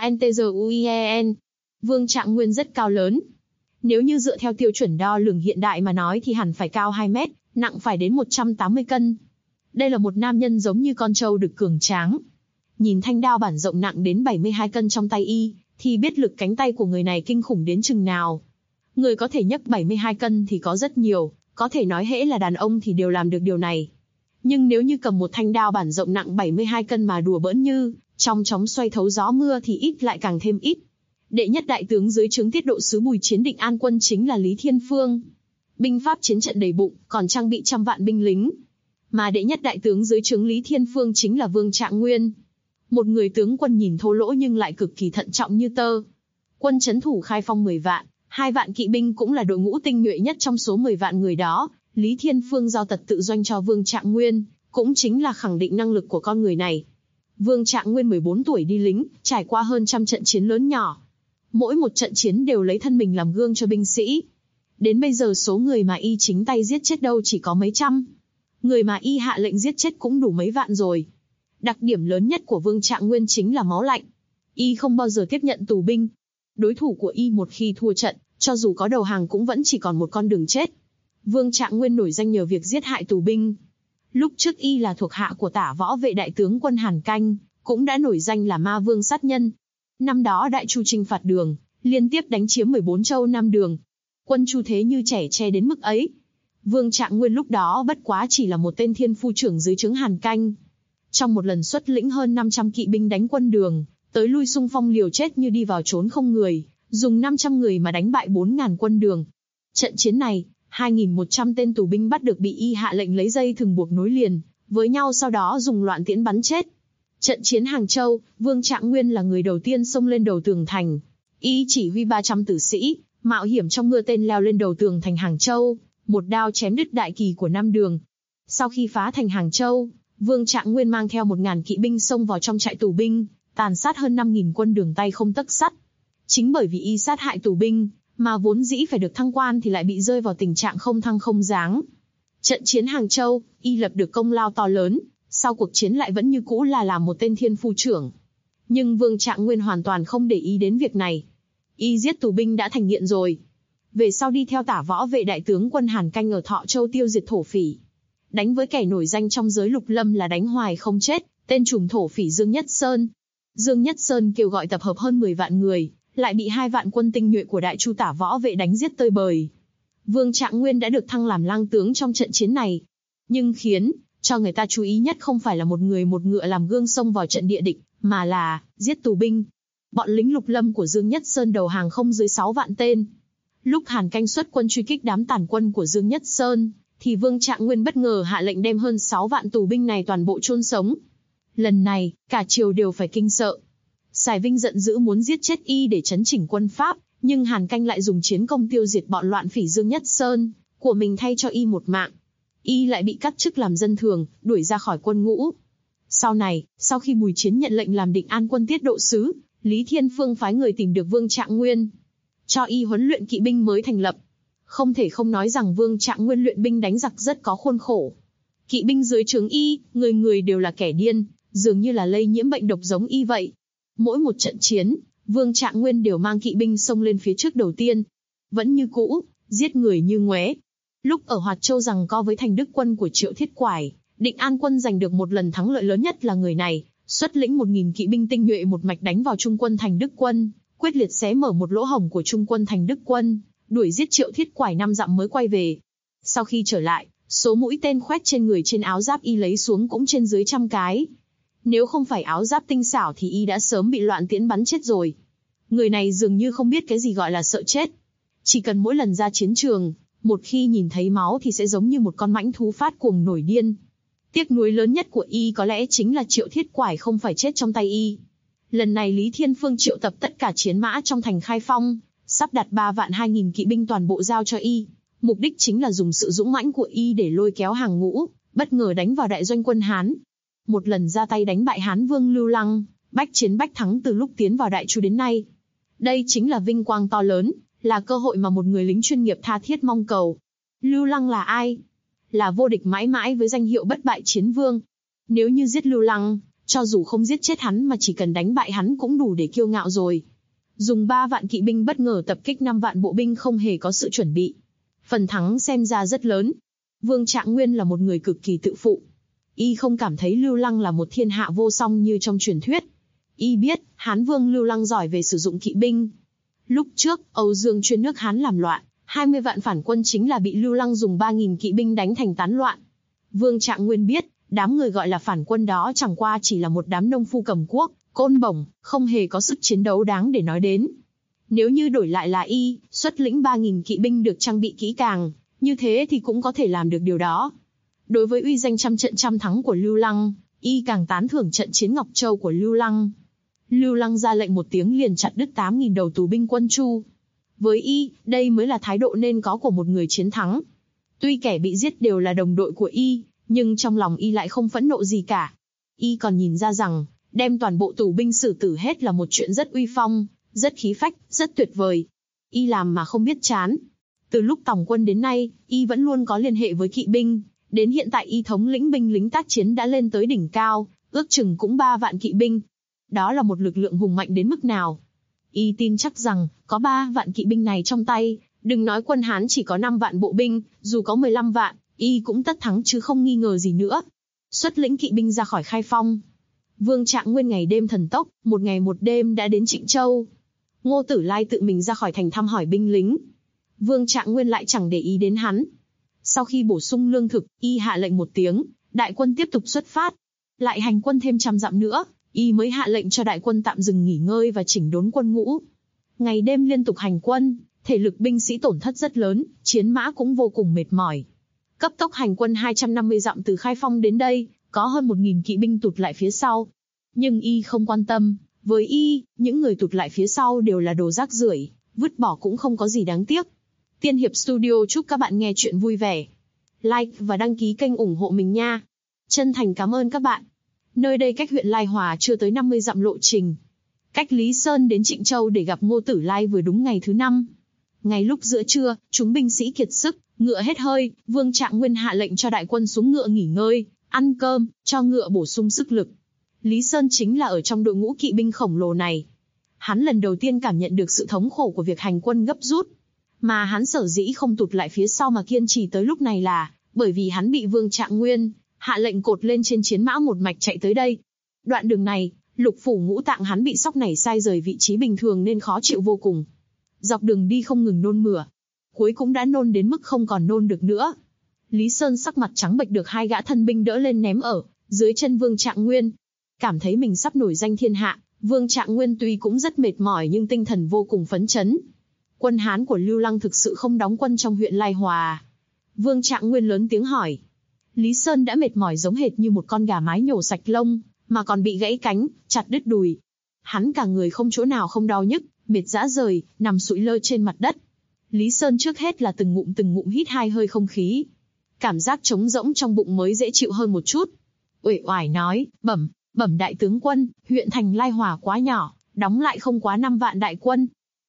B: QUANTZUIEN. Vương Trạng Nguyên rất cao lớn. Nếu như dựa theo tiêu chuẩn đo lường hiện đại mà nói thì hẳn phải cao 2 mét, nặng phải đến 180 cân. Đây là một nam nhân giống như con trâu đực cường tráng. Nhìn thanh đao bản rộng nặng đến 72 cân trong tay Y, thì biết lực cánh tay của người này kinh khủng đến chừng nào. Người có thể nhấc 72 cân thì có rất nhiều, có thể nói hễ là đàn ông thì đều làm được điều này. Nhưng nếu như cầm một thanh đao bản rộng nặng 72 cân mà đùa bỡn như trong chóng xoay thấu gió mưa thì ít lại càng thêm ít. Đệ nhất đại tướng dưới trướng tiết độ sứ Bùi Chiến Định An Quân chính là Lý Thiên Phương. Binh pháp chiến trận đầy bụng, còn trang bị trăm vạn binh lính. Mà đệ nhất đại tướng dưới trướng Lý Thiên Phương chính là Vương Trạng Nguyên. Một người tướng quân nhìn thô lỗ nhưng lại cực kỳ thận trọng như tơ. Quân trấn thủ Khai Phong 10 vạn, 2 vạn kỵ binh cũng là đội ngũ tinh nhuệ nhất trong số 10 vạn người đó. Lý Thiên Phương giao tật tự doanh cho Vương Trạng Nguyên, cũng chính là khẳng định năng lực của con người này. Vương Trạng Nguyên 14 tuổi đi lính, trải qua hơn trăm trận chiến lớn nhỏ. Mỗi một trận chiến đều lấy thân mình làm gương cho binh sĩ. Đến bây giờ số người mà Y chính tay giết chết đâu chỉ có mấy trăm. Người mà Y hạ lệnh giết chết cũng đủ mấy vạn rồi. Đặc điểm lớn nhất của Vương Trạng Nguyên chính là máu lạnh. Y không bao giờ tiếp nhận tù binh. Đối thủ của Y một khi thua trận, cho dù có đầu hàng cũng vẫn chỉ còn một con đường chết. Vương Trạng Nguyên nổi danh nhờ việc giết hại tù binh. Lúc trước Y là thuộc hạ của Tả Võ Vệ đại tướng quân Hàn Canh, cũng đã nổi danh là ma vương sát nhân. Năm đó Đại Chu chinh phạt Đường, liên tiếp đánh chiếm 14 châu Nam Đường. Quân Chu thế như trẻ tre đến mức ấy. Vương Trạng Nguyên lúc đó bất quá chỉ là một tên thiên phu trưởng dưới trướng Hàn Canh. Trong một lần xuất lĩnh hơn 500 kỵ binh đánh quân Đường, tới lui xung phong liều chết như đi vào trốn không người, dùng 500 người mà đánh bại 4.000 quân Đường. Trận chiến này, 2.100 tên tù binh bắt được bị Y hạ lệnh lấy dây thừng buộc nối liền với nhau, sau đó dùng loạn tiễn bắn chết. Trận chiến Hàng Châu, Vương Trạng Nguyên là người đầu tiên xông lên đầu tường thành. Y chỉ huy 300 tử sĩ, mạo hiểm trong mưa tên leo lên đầu tường thành Hàng Châu, một đao chém đứt đại kỳ của Nam Đường. Sau khi phá thành Hàng Châu, Vương Trạng Nguyên mang theo 1.000 kỵ binh xông vào trong trại tù binh, tàn sát hơn 5.000 quân Đường tay không tấc sắt. Chính bởi vì Y sát hại tù binh, mà vốn dĩ phải được thăng quan thì lại bị rơi vào tình trạng không thăng không giáng. Trận chiến Hàng Châu, Y lập được công lao to lớn, sau cuộc chiến lại vẫn như cũ là làm một tên thiên phu trưởng. Nhưng Vương Trạng Nguyên hoàn toàn không để ý đến việc này. Y giết tù binh đã thành nghiện rồi. Về sau đi theo Tả Võ Vệ đại tướng quân Hàn Canh ở Thọ Châu tiêu diệt thổ phỉ. Đánh với kẻ nổi danh trong giới lục lâm là đánh hoài không chết, tên trùm thổ phỉ Dương Nhất Sơn. Dương Nhất Sơn kêu gọi tập hợp hơn 10 vạn người, lại bị 2 vạn quân tinh nhuệ của Đại Chu Tả Võ Vệ đánh giết tơi bời. Vương Trạng Nguyên đã được thăng làm lang tướng trong trận chiến này. Nhưng khiến cho người ta chú ý nhất không phải là một người một ngựa làm gương xông vào trận địa địch, mà là giết tù binh. Bọn lính lục lâm của Dương Nhất Sơn đầu hàng không dưới 6 vạn tên. Lúc Hàn Canh xuất quân truy kích đám tàn quân của Dương Nhất Sơn, thì Vương Trạng Nguyên bất ngờ hạ lệnh đem hơn 6 vạn tù binh này toàn bộ chôn sống. Lần này, cả triều đều phải kinh sợ. Sài Vinh giận dữ muốn giết chết Y để trấn chỉnh quân Pháp, nhưng Hàn Canh lại dùng chiến công tiêu diệt bọn loạn phỉ Dương Nhất Sơn của mình thay cho Y một mạng. Y lại bị cắt chức làm dân thường, đuổi ra khỏi quân ngũ. Sau này, sau khi Bùi Chiến nhận lệnh làm Định An Quân tiết độ sứ, Lý Thiên Phương phái người tìm được Vương Trạng Nguyên, cho Y huấn luyện kỵ binh mới thành lập. Không thể không nói rằng Vương Trạng Nguyên luyện binh đánh giặc rất có khuôn khổ. Kỵ binh dưới trướng Y, người người đều là kẻ điên, dường như là lây nhiễm bệnh độc giống Y vậy. Mỗi một trận chiến, Vương Trạng Nguyên đều mang kỵ binh xông lên phía trước đầu tiên. Vẫn như cũ, giết người như ngoé. Lúc ở Hoạt Châu giằng co với thành Đức quân của Triệu Thiết Quải, Định An Quân giành được một lần thắng lợi lớn nhất là người này, xuất lĩnh 1.000 kỵ binh tinh nhuệ một mạch đánh vào Trung quân thành Đức quân, quyết liệt xé mở một lỗ hổng của Trung quân thành Đức quân, đuổi giết Triệu Thiết Quải 5 dặm mới quay về. Sau khi trở lại, số mũi tên khoét trên người trên áo giáp Y lấy xuống cũng trên dưới 100 cái. Nếu không phải áo giáp tinh xảo thì Y đã sớm bị loạn tiễn bắn chết rồi. Người này dường như không biết cái gì gọi là sợ chết. Chỉ cần mỗi lần ra chiến trường, một khi nhìn thấy máu thì sẽ giống như một con mãnh thú phát cuồng nổi điên. Tiếc nuối lớn nhất của Y có lẽ chính là Triệu Thiết Quải không phải chết trong tay Y. Lần này Lý Thiên Phương triệu tập tất cả chiến mã trong thành Khai Phong, sắp đặt 3 vạn 2.000 kỵ binh toàn bộ giao cho Y. Mục đích chính là dùng sự dũng mãnh của Y để lôi kéo hàng ngũ, bất ngờ đánh vào đại doanh quân Hán. Một lần ra tay đánh bại Hán vương Lưu Lăng, bách chiến bách thắng từ lúc tiến vào Đại Chu đến nay. Đây chính là vinh quang to lớn, là cơ hội mà một người lính chuyên nghiệp tha thiết mong cầu. Lưu Lăng là ai? Là vô địch mãi mãi với danh hiệu bất bại chiến vương. Nếu như giết Lưu Lăng, cho dù không giết chết hắn mà chỉ cần đánh bại hắn cũng đủ để kiêu ngạo rồi. Dùng 3 vạn kỵ binh bất ngờ tập kích 5 vạn bộ binh không hề có sự chuẩn bị. Phần thắng xem ra rất lớn. Vương Trạng Nguyên là một người cực kỳ tự phụ. Y không cảm thấy Lưu Lăng là một thiên hạ vô song như trong truyền thuyết. Y biết, Hán vương Lưu Lăng giỏi về sử dụng kỵ binh. Lúc trước, Âu Dương chuyên nước Hán làm loạn, 20 vạn phản quân chính là bị Lưu Lăng dùng 3.000 kỵ binh đánh thành tán loạn. Vương Trạng Nguyên biết, đám người gọi là phản quân đó chẳng qua chỉ là một đám nông phu cầm cuốc, côn bổng, không hề có sức chiến đấu đáng để nói đến. Nếu như đổi lại là Y, xuất lĩnh 3.000 kỵ binh được trang bị kỹ càng, như thế thì cũng có thể làm được điều đó. Đối với uy danh trăm trận trăm thắng của Lưu Lăng, Y càng tán thưởng trận chiến Ngọc Châu của Lưu Lăng. Lưu Lăng ra lệnh một tiếng liền chặt đứt 8.000 đầu tù binh quân Chu. Với Y, đây mới là thái độ nên có của một người chiến thắng. Tuy kẻ bị giết đều là đồng đội của Y, nhưng trong lòng Y lại không phẫn nộ gì cả. Y còn nhìn ra rằng, đem toàn bộ tù binh xử tử hết là một chuyện rất uy phong, rất khí phách, rất tuyệt vời. Y làm mà không biết chán. Từ lúc tòng quân đến nay, Y vẫn luôn có liên hệ với kỵ binh. Đến hiện tại Y thống lĩnh binh lính tác chiến đã lên tới đỉnh cao, ước chừng cũng 3 vạn kỵ binh. Đó là một lực lượng hùng mạnh đến mức nào. Y tin chắc rằng, có 3 vạn kỵ binh này trong tay, đừng nói quân Hán chỉ có 5 vạn bộ binh, dù có 15 vạn, Y cũng tất thắng chứ không nghi ngờ gì nữa. Xuất lĩnh kỵ binh ra khỏi Khai Phong. Vương Trạng Nguyên ngày đêm thần tốc, một ngày một đêm đã đến Trịnh Châu. Ngô Tử Lai tự mình ra khỏi thành thăm hỏi binh lính. Vương Trạng Nguyên lại chẳng để ý đến hắn. Sau khi bổ sung lương thực, Y hạ lệnh một tiếng, đại quân tiếp tục xuất phát. Lại hành quân thêm 100 dặm nữa, Y mới hạ lệnh cho đại quân tạm dừng nghỉ ngơi và chỉnh đốn quân ngũ. Ngày đêm liên tục hành quân, thể lực binh sĩ tổn thất rất lớn, chiến mã cũng vô cùng mệt mỏi. Cấp tốc hành quân 250 dặm từ Khai Phong đến đây, có hơn 1.000 kỵ binh tụt lại phía sau. Nhưng Y không quan tâm, với Y, những người tụt lại phía sau đều là đồ rác rưởi, vứt bỏ cũng không có gì đáng tiếc. Tiên Hiệp Studio chúc các bạn nghe chuyện vui vẻ. Like và đăng ký kênh ủng hộ mình nha. Chân thành cảm ơn các bạn. Nơi đây cách huyện Lai Hòa chưa tới 50 dặm lộ trình. Cách Lý Sơn đến Trịnh Châu để gặp Ngô Tử Lai vừa đúng ngày thứ 5. Ngay lúc giữa trưa, chúng binh sĩ kiệt sức, ngựa hết hơi, Vương Trạng Nguyên hạ lệnh cho đại quân xuống ngựa nghỉ ngơi, ăn cơm, cho ngựa bổ sung sức lực. Lý Sơn chính là ở trong đội ngũ kỵ binh khổng lồ này. Hắn lần đầu tiên cảm nhận được sự thống khổ của việc hành quân gấp rút. Mà hắn sở dĩ không tụt lại phía sau mà kiên trì tới lúc này là, bởi vì hắn bị Vương Trạng Nguyên hạ lệnh cột lên trên chiến mã một mạch chạy tới đây. Đoạn đường này, lục phủ ngũ tạng hắn bị sóc nảy sai rời vị trí bình thường nên khó chịu vô cùng. Dọc đường đi không ngừng nôn mửa. Cuối cũng đã nôn đến mức không còn nôn được nữa. Lý Sơn sắc mặt trắng bệch được 2 gã thân binh đỡ lên ném ở dưới chân Vương Trạng Nguyên. Cảm thấy mình sắp nổi danh thiên hạ, Vương Trạng Nguyên tuy cũng rất mệt mỏi nhưng tinh thần vô cùng phấn chấn. Quân Hán của Lưu Lăng thực sự không đóng quân trong huyện Lai Hòa. Vương Trạng Nguyên lớn tiếng hỏi. Lý Sơn đã mệt mỏi giống hệt như một con gà mái nhổ sạch lông, mà còn bị gãy cánh, chặt đứt đùi. Hắn cả người không chỗ nào không đau nhức, mệt rã rời, nằm sụi lơ trên mặt đất. Lý Sơn trước hết là từng ngụm hít 2 hơi không khí. Cảm giác trống rỗng trong bụng mới dễ chịu hơn một chút. Uể oải nói, bẩm đại tướng quân, huyện thành Lai Hòa quá nhỏ, đóng lại không quá 5 vạn đại quân.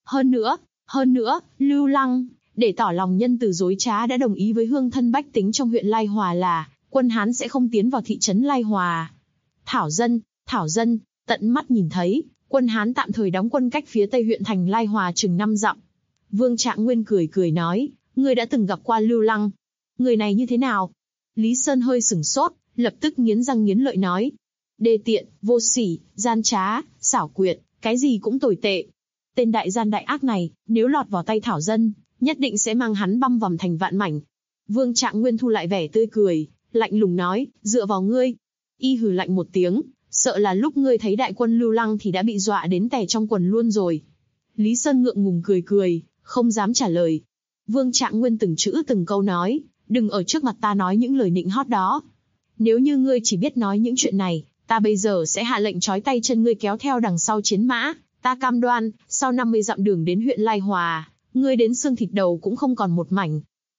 B: Hơn nữa, Lưu Lăng, để tỏ lòng nhân từ dối trá đã đồng ý với hương thân bách tính trong huyện Lai Hòa là, quân Hán sẽ không tiến vào thị trấn Lai Hòa. Thảo dân, tận mắt nhìn thấy, quân Hán tạm thời đóng quân cách phía tây huyện thành Lai Hòa chừng 5 dặm. Vương Trạng Nguyên cười nói, ngươi đã từng gặp qua Lưu Lăng. Người này như thế nào? Lý Sơn hơi sửng sốt, lập tức nghiến răng nghiến lợi nói. Đê tiện, vô sỉ, gian trá, xảo quyệt, cái gì cũng tồi tệ. Tên đại gian đại ác này, nếu lọt vào tay Thảo dân, nhất định sẽ mang hắn băm vằm thành vạn mảnh. Vương Trạng Nguyên thu lại vẻ tươi cười, lạnh lùng nói, dựa vào ngươi. Y hừ lạnh một tiếng, sợ là lúc ngươi thấy đại quân Lưu Lăng thì đã bị dọa đến tè trong quần luôn rồi. Lý Sơn ngượng ngùng cười, không dám trả lời. Vương Trạng Nguyên từng chữ từng câu nói, đừng ở trước mặt ta nói những lời nịnh hót đó. Nếu như ngươi chỉ biết nói những chuyện này, ta bây giờ sẽ hạ lệnh trói tay chân ngươi kéo theo đằng sau chiến mã. Ta cam đoan, sau 50 dặm đường đến huyện Lai Hòa, ngươi đến xương thịt đầu cũng không còn một mảnh.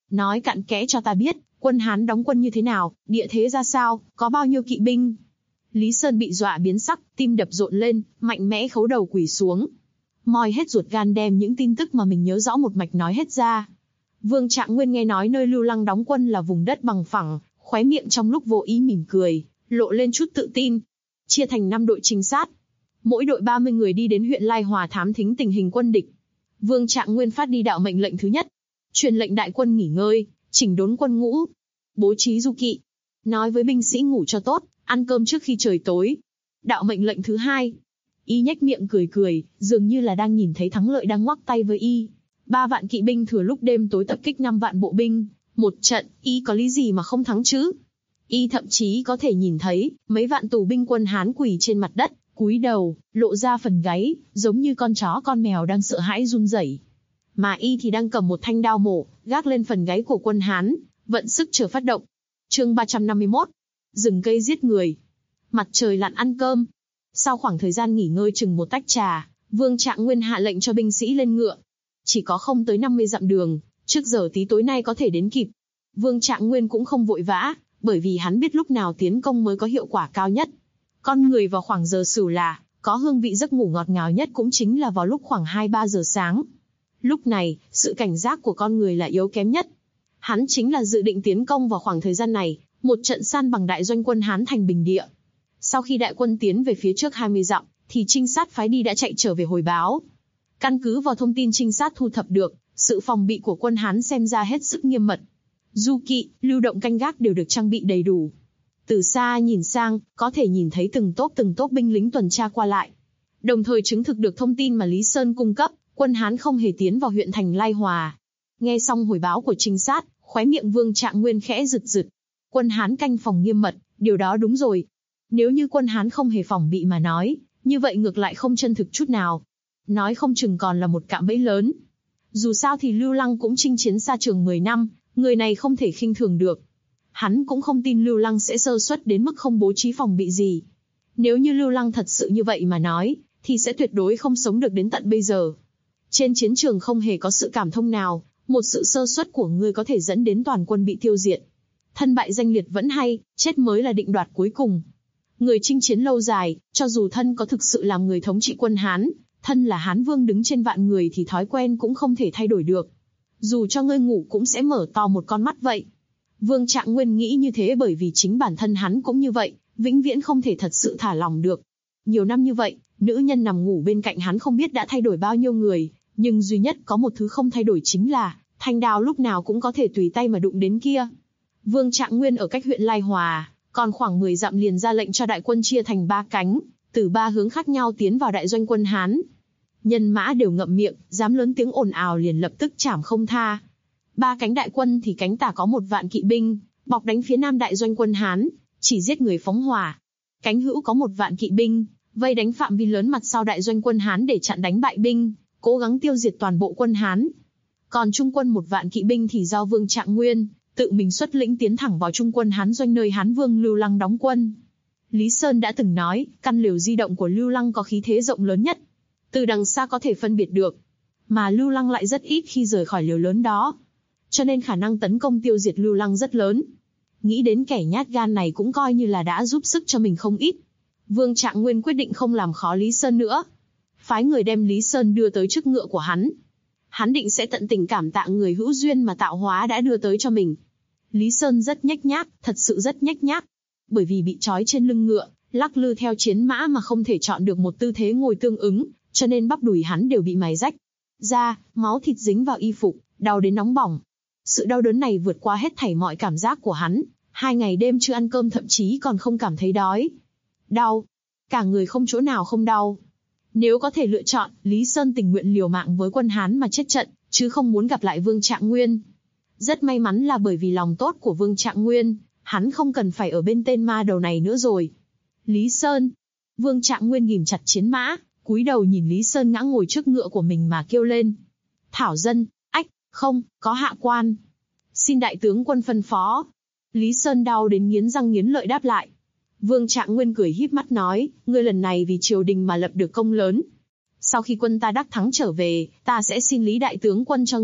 B: Nói cặn kẽ cho ta biết, quân Hán đóng quân như thế nào, địa thế ra sao, có bao nhiêu kỵ binh. Lý Sơn bị dọa biến sắc, tim đập rộn lên, mạnh mẽ khấu đầu quỳ xuống. Moi hết ruột gan đem những tin tức mà mình nhớ rõ một mạch nói hết ra. Vương Trạng Nguyên nghe nói nơi Lưu Lăng đóng quân là vùng đất bằng phẳng, khóe miệng trong lúc vô ý mỉm cười, lộ lên chút tự tin. Chia thành 5 đội trinh sát. Mỗi đội 30 người đi đến huyện Lai Hòa thám thính tình hình quân địch. Vương Trạng Nguyên phát đi đạo mệnh lệnh thứ nhất. Truyền lệnh đại quân nghỉ ngơi, chỉnh đốn quân ngũ, bố trí du kỵ. Nói với binh sĩ ngủ cho tốt, ăn cơm trước khi trời tối. Đạo mệnh lệnh thứ hai. Y nhếch miệng cười cười, dường như là đang nhìn thấy thắng lợi đang ngoắc tay với Y. 3 vạn kỵ binh thừa lúc đêm tối tập kích 5 vạn bộ binh. Một trận, Y có lý gì mà không thắng chứ? Y thậm chí có thể nhìn thấy mấy vạn tù binh quân Hán quỳ trên mặt đất, cúi đầu, lộ ra phần gáy, giống như con chó con mèo đang sợ hãi run rẩy. Mà Y thì đang cầm một thanh đao mổ, gác lên phần gáy của quân Hán, vận sức chờ phát động. Chương 351. Rừng cây giết người. Mặt trời lặn ăn cơm. Sau khoảng thời gian nghỉ ngơi chừng một tách trà, Vương Trạng Nguyên hạ lệnh cho binh sĩ lên ngựa. Chỉ có không tới 50 dặm đường, trước giờ tí tối nay có thể đến kịp. Vương Trạng Nguyên cũng không vội vã, bởi vì hắn biết lúc nào tiến công mới có hiệu quả cao nhất. Con người vào khoảng giờ Sửu là có hương vị giấc ngủ ngọt ngào nhất cũng chính là vào lúc khoảng 2-3 giờ sáng. Lúc này, sự cảnh giác của con người là yếu kém nhất. Hắn chính là dự định tiến công vào khoảng thời gian này, một trận san bằng đại doanh quân Hán thành bình địa. Sau khi đại quân tiến về phía trước 20 dặm, thì trinh sát phái đi đã chạy trở về hồi báo. Căn cứ vào thông tin trinh sát thu thập được, sự phòng bị của quân Hán xem ra hết sức nghiêm mật. Du kỵ, lưu động canh gác đều được trang bị đầy đủ. Từ xa nhìn sang, có thể nhìn thấy từng tốp binh lính tuần tra qua lại. Đồng thời chứng thực được thông tin mà Lý Sơn cung cấp, quân Hán không hề tiến vào huyện thành Lai Hòa. Nghe xong hồi báo của trinh sát, khóe miệng Vương Trạng Nguyên khẽ rực rực. Quân Hán canh phòng nghiêm mật, điều đó đúng rồi. Nếu như quân Hán không hề phòng bị mà nói, như vậy ngược lại không chân thực chút nào. Nói không chừng còn là một cạm bẫy lớn. Dù sao thì Lưu Lăng cũng chinh chiến xa trường 10 năm, người này không thể khinh thường được. Hắn cũng không tin Lưu Lăng sẽ sơ suất đến mức không bố trí phòng bị gì. Nếu như Lưu Lăng thật sự như vậy mà nói, thì sẽ tuyệt đối không sống được đến tận bây giờ. Trên chiến trường không hề có sự cảm thông nào, một sự sơ suất của ngươi có thể dẫn đến toàn quân bị tiêu diệt. Thân bại danh liệt vẫn hay, chết mới là định đoạt cuối cùng. Người chinh chiến lâu dài, cho dù thân có thực sự làm người thống trị quân Hán, thân là Hán Vương đứng trên vạn người thì thói quen cũng không thể thay đổi được. Dù cho ngươi ngủ cũng sẽ mở to một con mắt vậy. Vương Trạng Nguyên nghĩ như thế bởi vì chính bản thân hắn cũng như vậy, vĩnh viễn không thể thật sự thả lỏng được. Nhiều năm như vậy, nữ nhân nằm ngủ bên cạnh hắn không biết đã thay đổi bao nhiêu người, nhưng duy nhất có một thứ không thay đổi chính là, thanh đao lúc nào cũng có thể tùy tay mà đụng đến kia. Vương Trạng Nguyên ở cách huyện Lai Hòa, còn khoảng 10 dặm liền ra lệnh cho đại quân chia thành 3 cánh, từ 3 hướng khác nhau tiến vào đại doanh quân Hán. Nhân mã đều ngậm miệng, dám lớn tiếng ồn ào liền lập tức chảm không tha. 3 cánh đại quân thì cánh tả có 1 vạn kỵ binh, bọc đánh phía nam đại doanh quân Hán, chỉ giết người phóng hỏa. Cánh hữu có 1 vạn kỵ binh, vây đánh phạm vi lớn mặt sau đại doanh quân Hán để chặn đánh bại binh, cố gắng tiêu diệt toàn bộ quân Hán. Còn trung quân 1 vạn kỵ binh thì do Vương Trạng Nguyên tự mình xuất lĩnh tiến thẳng vào trung quân Hán doanh nơi Hán Vương Lưu Lăng đóng quân. Lý Sơn đã từng nói, căn lều di động của Lưu Lăng có khí thế rộng lớn nhất. Từ đằng xa có thể phân biệt được. Mà Lưu Lăng lại rất ít khi rời khỏi lều lớn đó. Cho nên khả năng tấn công tiêu diệt Lưu Lăng rất lớn. Nghĩ đến kẻ nhát gan này cũng coi như là đã giúp sức cho mình không ít. Vương Trạng Nguyên quyết định không làm khó Lý Sơn nữa. Phái người đem Lý Sơn đưa tới trước ngựa của hắn. Hắn định sẽ tận tình cảm tạ người hữu duyên mà tạo hóa đã đưa tới cho mình. Lý Sơn rất nhếch nhác, thật sự rất nhếch nhác. Bởi vì bị trói trên lưng ngựa, lắc lư theo chiến mã mà không thể chọn được một tư thế ngồi tương ứng, cho nên bắp đùi hắn đều bị mài rách ra, máu thịt dính vào y phục, đau đến nóng bỏng. Sự đau đớn này vượt qua hết thảy mọi cảm giác của hắn, 2 ngày đêm chưa ăn cơm thậm chí còn không cảm thấy đói. Đau, cả người không chỗ nào không đau. Nếu có thể lựa chọn, Lý Sơn tình nguyện liều mạng với quân Hán mà chết trận, chứ không muốn gặp lại Vương Trạng Nguyên. Rất may mắn là bởi vì lòng tốt của Vương Trạng Nguyên, hắn không cần phải ở bên tên ma đầu này nữa rồi. Lý Sơn. Vương Trạng Nguyên ghìm chặt chiến mã, cúi đầu nhìn Lý Sơn ngã ngồi trước ngựa của mình mà kêu lên. Thảo dân, ách, không, có hạ quan. Xin đại tướng quân phân phó. Lý Sơn đau đến nghiến răng nghiến lợi đáp lại. Vương Trạng Nguyên cười híp mắt nói, ngươi lần này vì triều đình mà lập được công lớn. Sau khi quân ta đắc thắng trở về, ta sẽ xin Lý đại tướng quân cho ngươi,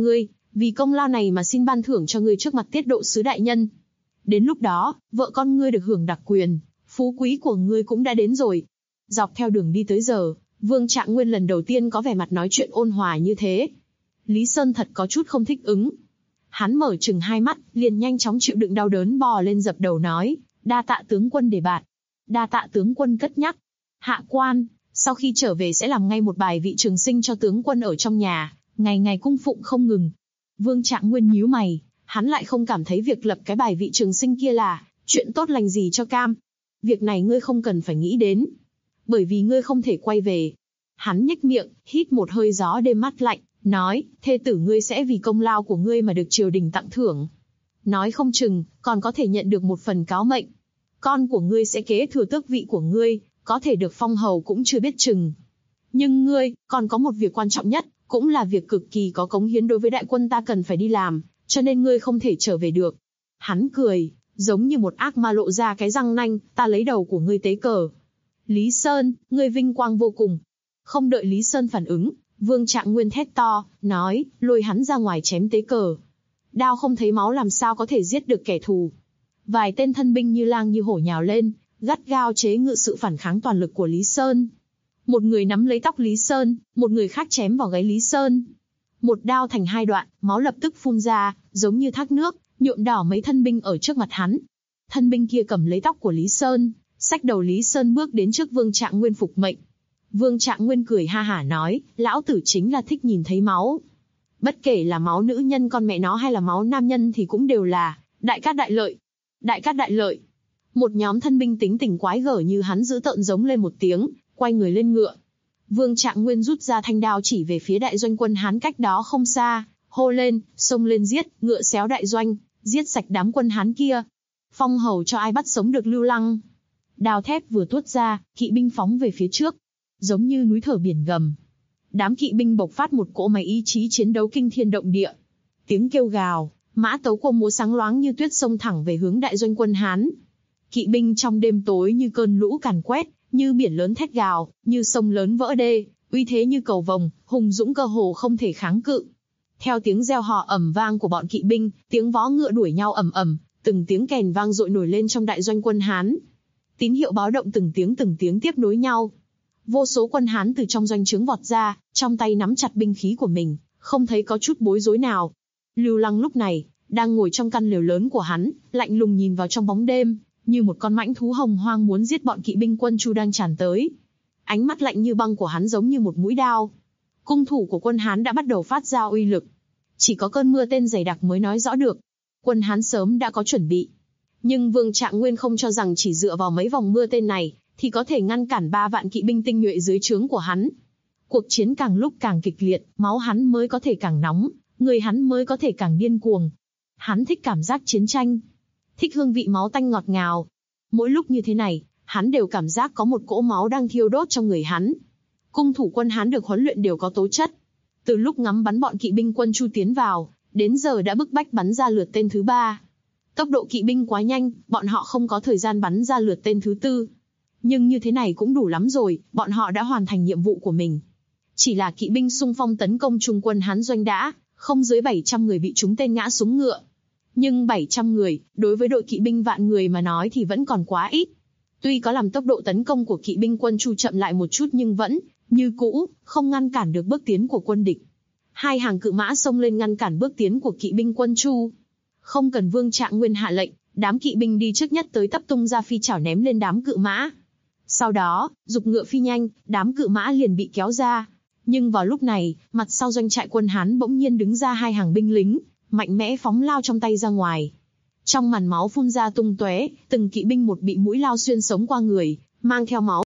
B: Vì công lao này mà xin ban thưởng cho ngươi trước mặt Tiết Độ sứ đại nhân. Đến lúc đó, vợ con ngươi được hưởng đặc quyền, phú quý của ngươi cũng đã đến rồi. Dọc theo đường đi tới giờ, Vương Trạng Nguyên lần đầu tiên có vẻ mặt nói chuyện ôn hòa như thế. Lý Sơn thật có chút không thích ứng. Hắn mở trừng hai mắt, liền nhanh chóng chịu đựng đau đớn bò lên dập đầu nói, đa tạ tướng quân đề bạt, đa tạ tướng quân cất nhắc. Hạ quan, sau khi trở về sẽ làm ngay một bài vị trường sinh cho tướng quân ở trong nhà, ngày ngày cung phụng không ngừng. Vương Trạng Nguyên nhíu mày, hắn lại không cảm thấy việc lập cái bài vị trường sinh kia là chuyện tốt lành gì cho cam. Việc này ngươi không cần phải nghĩ đến, bởi vì ngươi không thể quay về. Hắn nhếch miệng, hít một hơi gió đêm mát lạnh, nói, thê tử ngươi sẽ vì công lao của ngươi mà được triều đình tặng thưởng. Nói không chừng, còn có thể nhận được một phần cáo mệnh. Con của ngươi sẽ kế thừa tước vị của ngươi, có thể được phong hầu cũng chưa biết chừng. Nhưng ngươi, còn có một việc quan trọng nhất, cũng là việc cực kỳ có cống hiến đối với đại quân ta cần phải đi làm, cho nên ngươi không thể trở về được. Hắn cười, giống như một ác ma lộ ra cái răng nanh, ta lấy đầu của ngươi tế cờ. Lý Sơn, ngươi vinh quang vô cùng. Không đợi Lý Sơn phản ứng, Vương Trạng Nguyên thét to, nói, lôi hắn ra ngoài chém tế cờ. Đao không thấy máu làm sao có thể giết được kẻ thù. Vài tên thân binh như lang như hổ nhào lên, gắt gao chế ngự sự phản kháng toàn lực của Lý Sơn. Một người nắm lấy tóc Lý Sơn, một người khác chém vào gáy Lý Sơn. Một đao thành hai đoạn, máu lập tức phun ra, giống như thác nước, nhuộm đỏ mấy thân binh ở trước mặt hắn. Thân binh kia cầm lấy tóc của Lý Sơn, xách đầu Lý Sơn bước đến trước Vương Trạng Nguyên phục mệnh. Vương Trạng Nguyên cười ha hả nói, lão tử chính là thích nhìn thấy máu. Bất kể là máu nữ nhân con mẹ nó hay là máu nam nhân thì cũng đều là đại cát đại lợi. Đại cát đại lợi. Một nhóm thân binh tính tình quái gở như hắn dữ tợn giống lên một tiếng, quay người lên ngựa. Vương Trạng Nguyên rút ra thanh đao chỉ về phía đại doanh quân Hán cách đó không xa, hô lên, xông lên giết, ngựa xéo đại doanh, giết sạch đám quân Hán kia. Phong hầu cho ai bắt sống được Lưu Lăng. Đao thép vừa tuốt ra, kỵ binh phóng về phía trước, giống như núi thở biển gầm. Đám kỵ binh bộc phát một cỗ máy ý chí chiến đấu kinh thiên động địa. Tiếng kêu gào, mã tấu quơ múa sáng loáng như tuyết xông thẳng về hướng đại doanh quân Hán. Kỵ binh trong đêm tối như cơn lũ càn quét, như biển lớn thét gào, như sông lớn vỡ đê, uy thế như cầu vồng, hùng dũng cơ hồ không thể kháng cự. Theo tiếng reo hò ầm vang của bọn kỵ binh, tiếng vó ngựa đuổi nhau ầm ầm, từng tiếng kèn vang dội nổi lên trong đại doanh quân Hán. Tín hiệu báo động từng tiếng tiếp nối nhau. Vô số quân Hán từ trong doanh trướng vọt ra, trong tay nắm chặt binh khí của mình, không thấy có chút bối rối nào. Lưu Lăng lúc này đang ngồi trong căn lều lớn của hắn, lạnh lùng nhìn vào trong bóng đêm, như một con mãnh thú hồng hoang muốn giết bọn kỵ binh quân Chu đang tràn tới. Ánh mắt lạnh như băng của hắn giống như một mũi đao. Cung thủ của quân Hán đã bắt đầu phát ra uy lực. Chỉ có cơn mưa tên dày đặc mới nói rõ được. Quân Hán sớm đã có chuẩn bị. Nhưng Vương Trạng Nguyên không cho rằng chỉ dựa vào mấy vòng mưa tên này thì có thể ngăn cản 3 vạn kỵ binh tinh nhuệ dưới trướng của hắn. Cuộc chiến càng lúc càng kịch liệt, máu hắn mới có thể càng nóng, người hắn mới có thể càng điên cuồng. Hắn thích cảm giác chiến tranh, thích hương vị máu tanh ngọt ngào. Mỗi lúc như thế này, hắn đều cảm giác có một cỗ máu đang thiêu đốt trong người hắn. Cung thủ quân Hán được huấn luyện đều có tố chất. Từ lúc ngắm bắn bọn kỵ binh quân Chu tiến vào, đến giờ đã bức bách bắn ra lượt tên thứ 3. Tốc độ kỵ binh quá nhanh, bọn họ không có thời gian bắn ra lượt tên thứ 4. Nhưng như thế này cũng đủ lắm rồi, bọn họ đã hoàn thành nhiệm vụ của mình. Chỉ là kỵ binh xung phong tấn công trung quân Hán doanh đã, không dưới 700 người bị trúng tên ngã xuống ngựa. Nhưng 700 người, đối với đội kỵ binh vạn người mà nói thì vẫn còn quá ít. Tuy có làm tốc độ tấn công của kỵ binh quân Chu chậm lại một chút nhưng vẫn, như cũ, không ngăn cản được bước tiến của quân địch. 2 hàng cự mã xông lên ngăn cản bước tiến của kỵ binh quân Chu. Không cần Vương Trạng Nguyên hạ lệnh, đám kỵ binh đi trước nhất tới tấp tung ra phi chảo ném lên đám cự mã. Sau đó, giục ngựa phi nhanh, đám cự mã liền bị kéo ra. Nhưng vào lúc này, mặt sau doanh trại quân Hán bỗng nhiên đứng ra 2 hàng binh lính, mạnh mẽ phóng lao trong tay ra ngoài. Trong màn máu phun ra tung tóe, từng kỵ binh một bị mũi lao xuyên sống qua người, mang theo máu.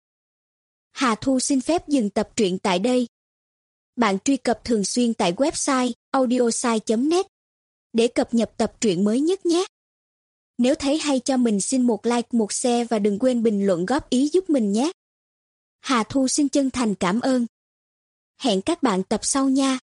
C: Hà Thu xin phép dừng tập truyện tại đây. Bạn truy cập thường xuyên tại website audiosai.net để cập nhật tập truyện mới nhất nhé. Nếu thấy hay cho mình xin một like, một share và đừng quên bình luận góp ý giúp mình nhé. Hà Thu xin chân thành cảm ơn. Hẹn các bạn tập sau nha.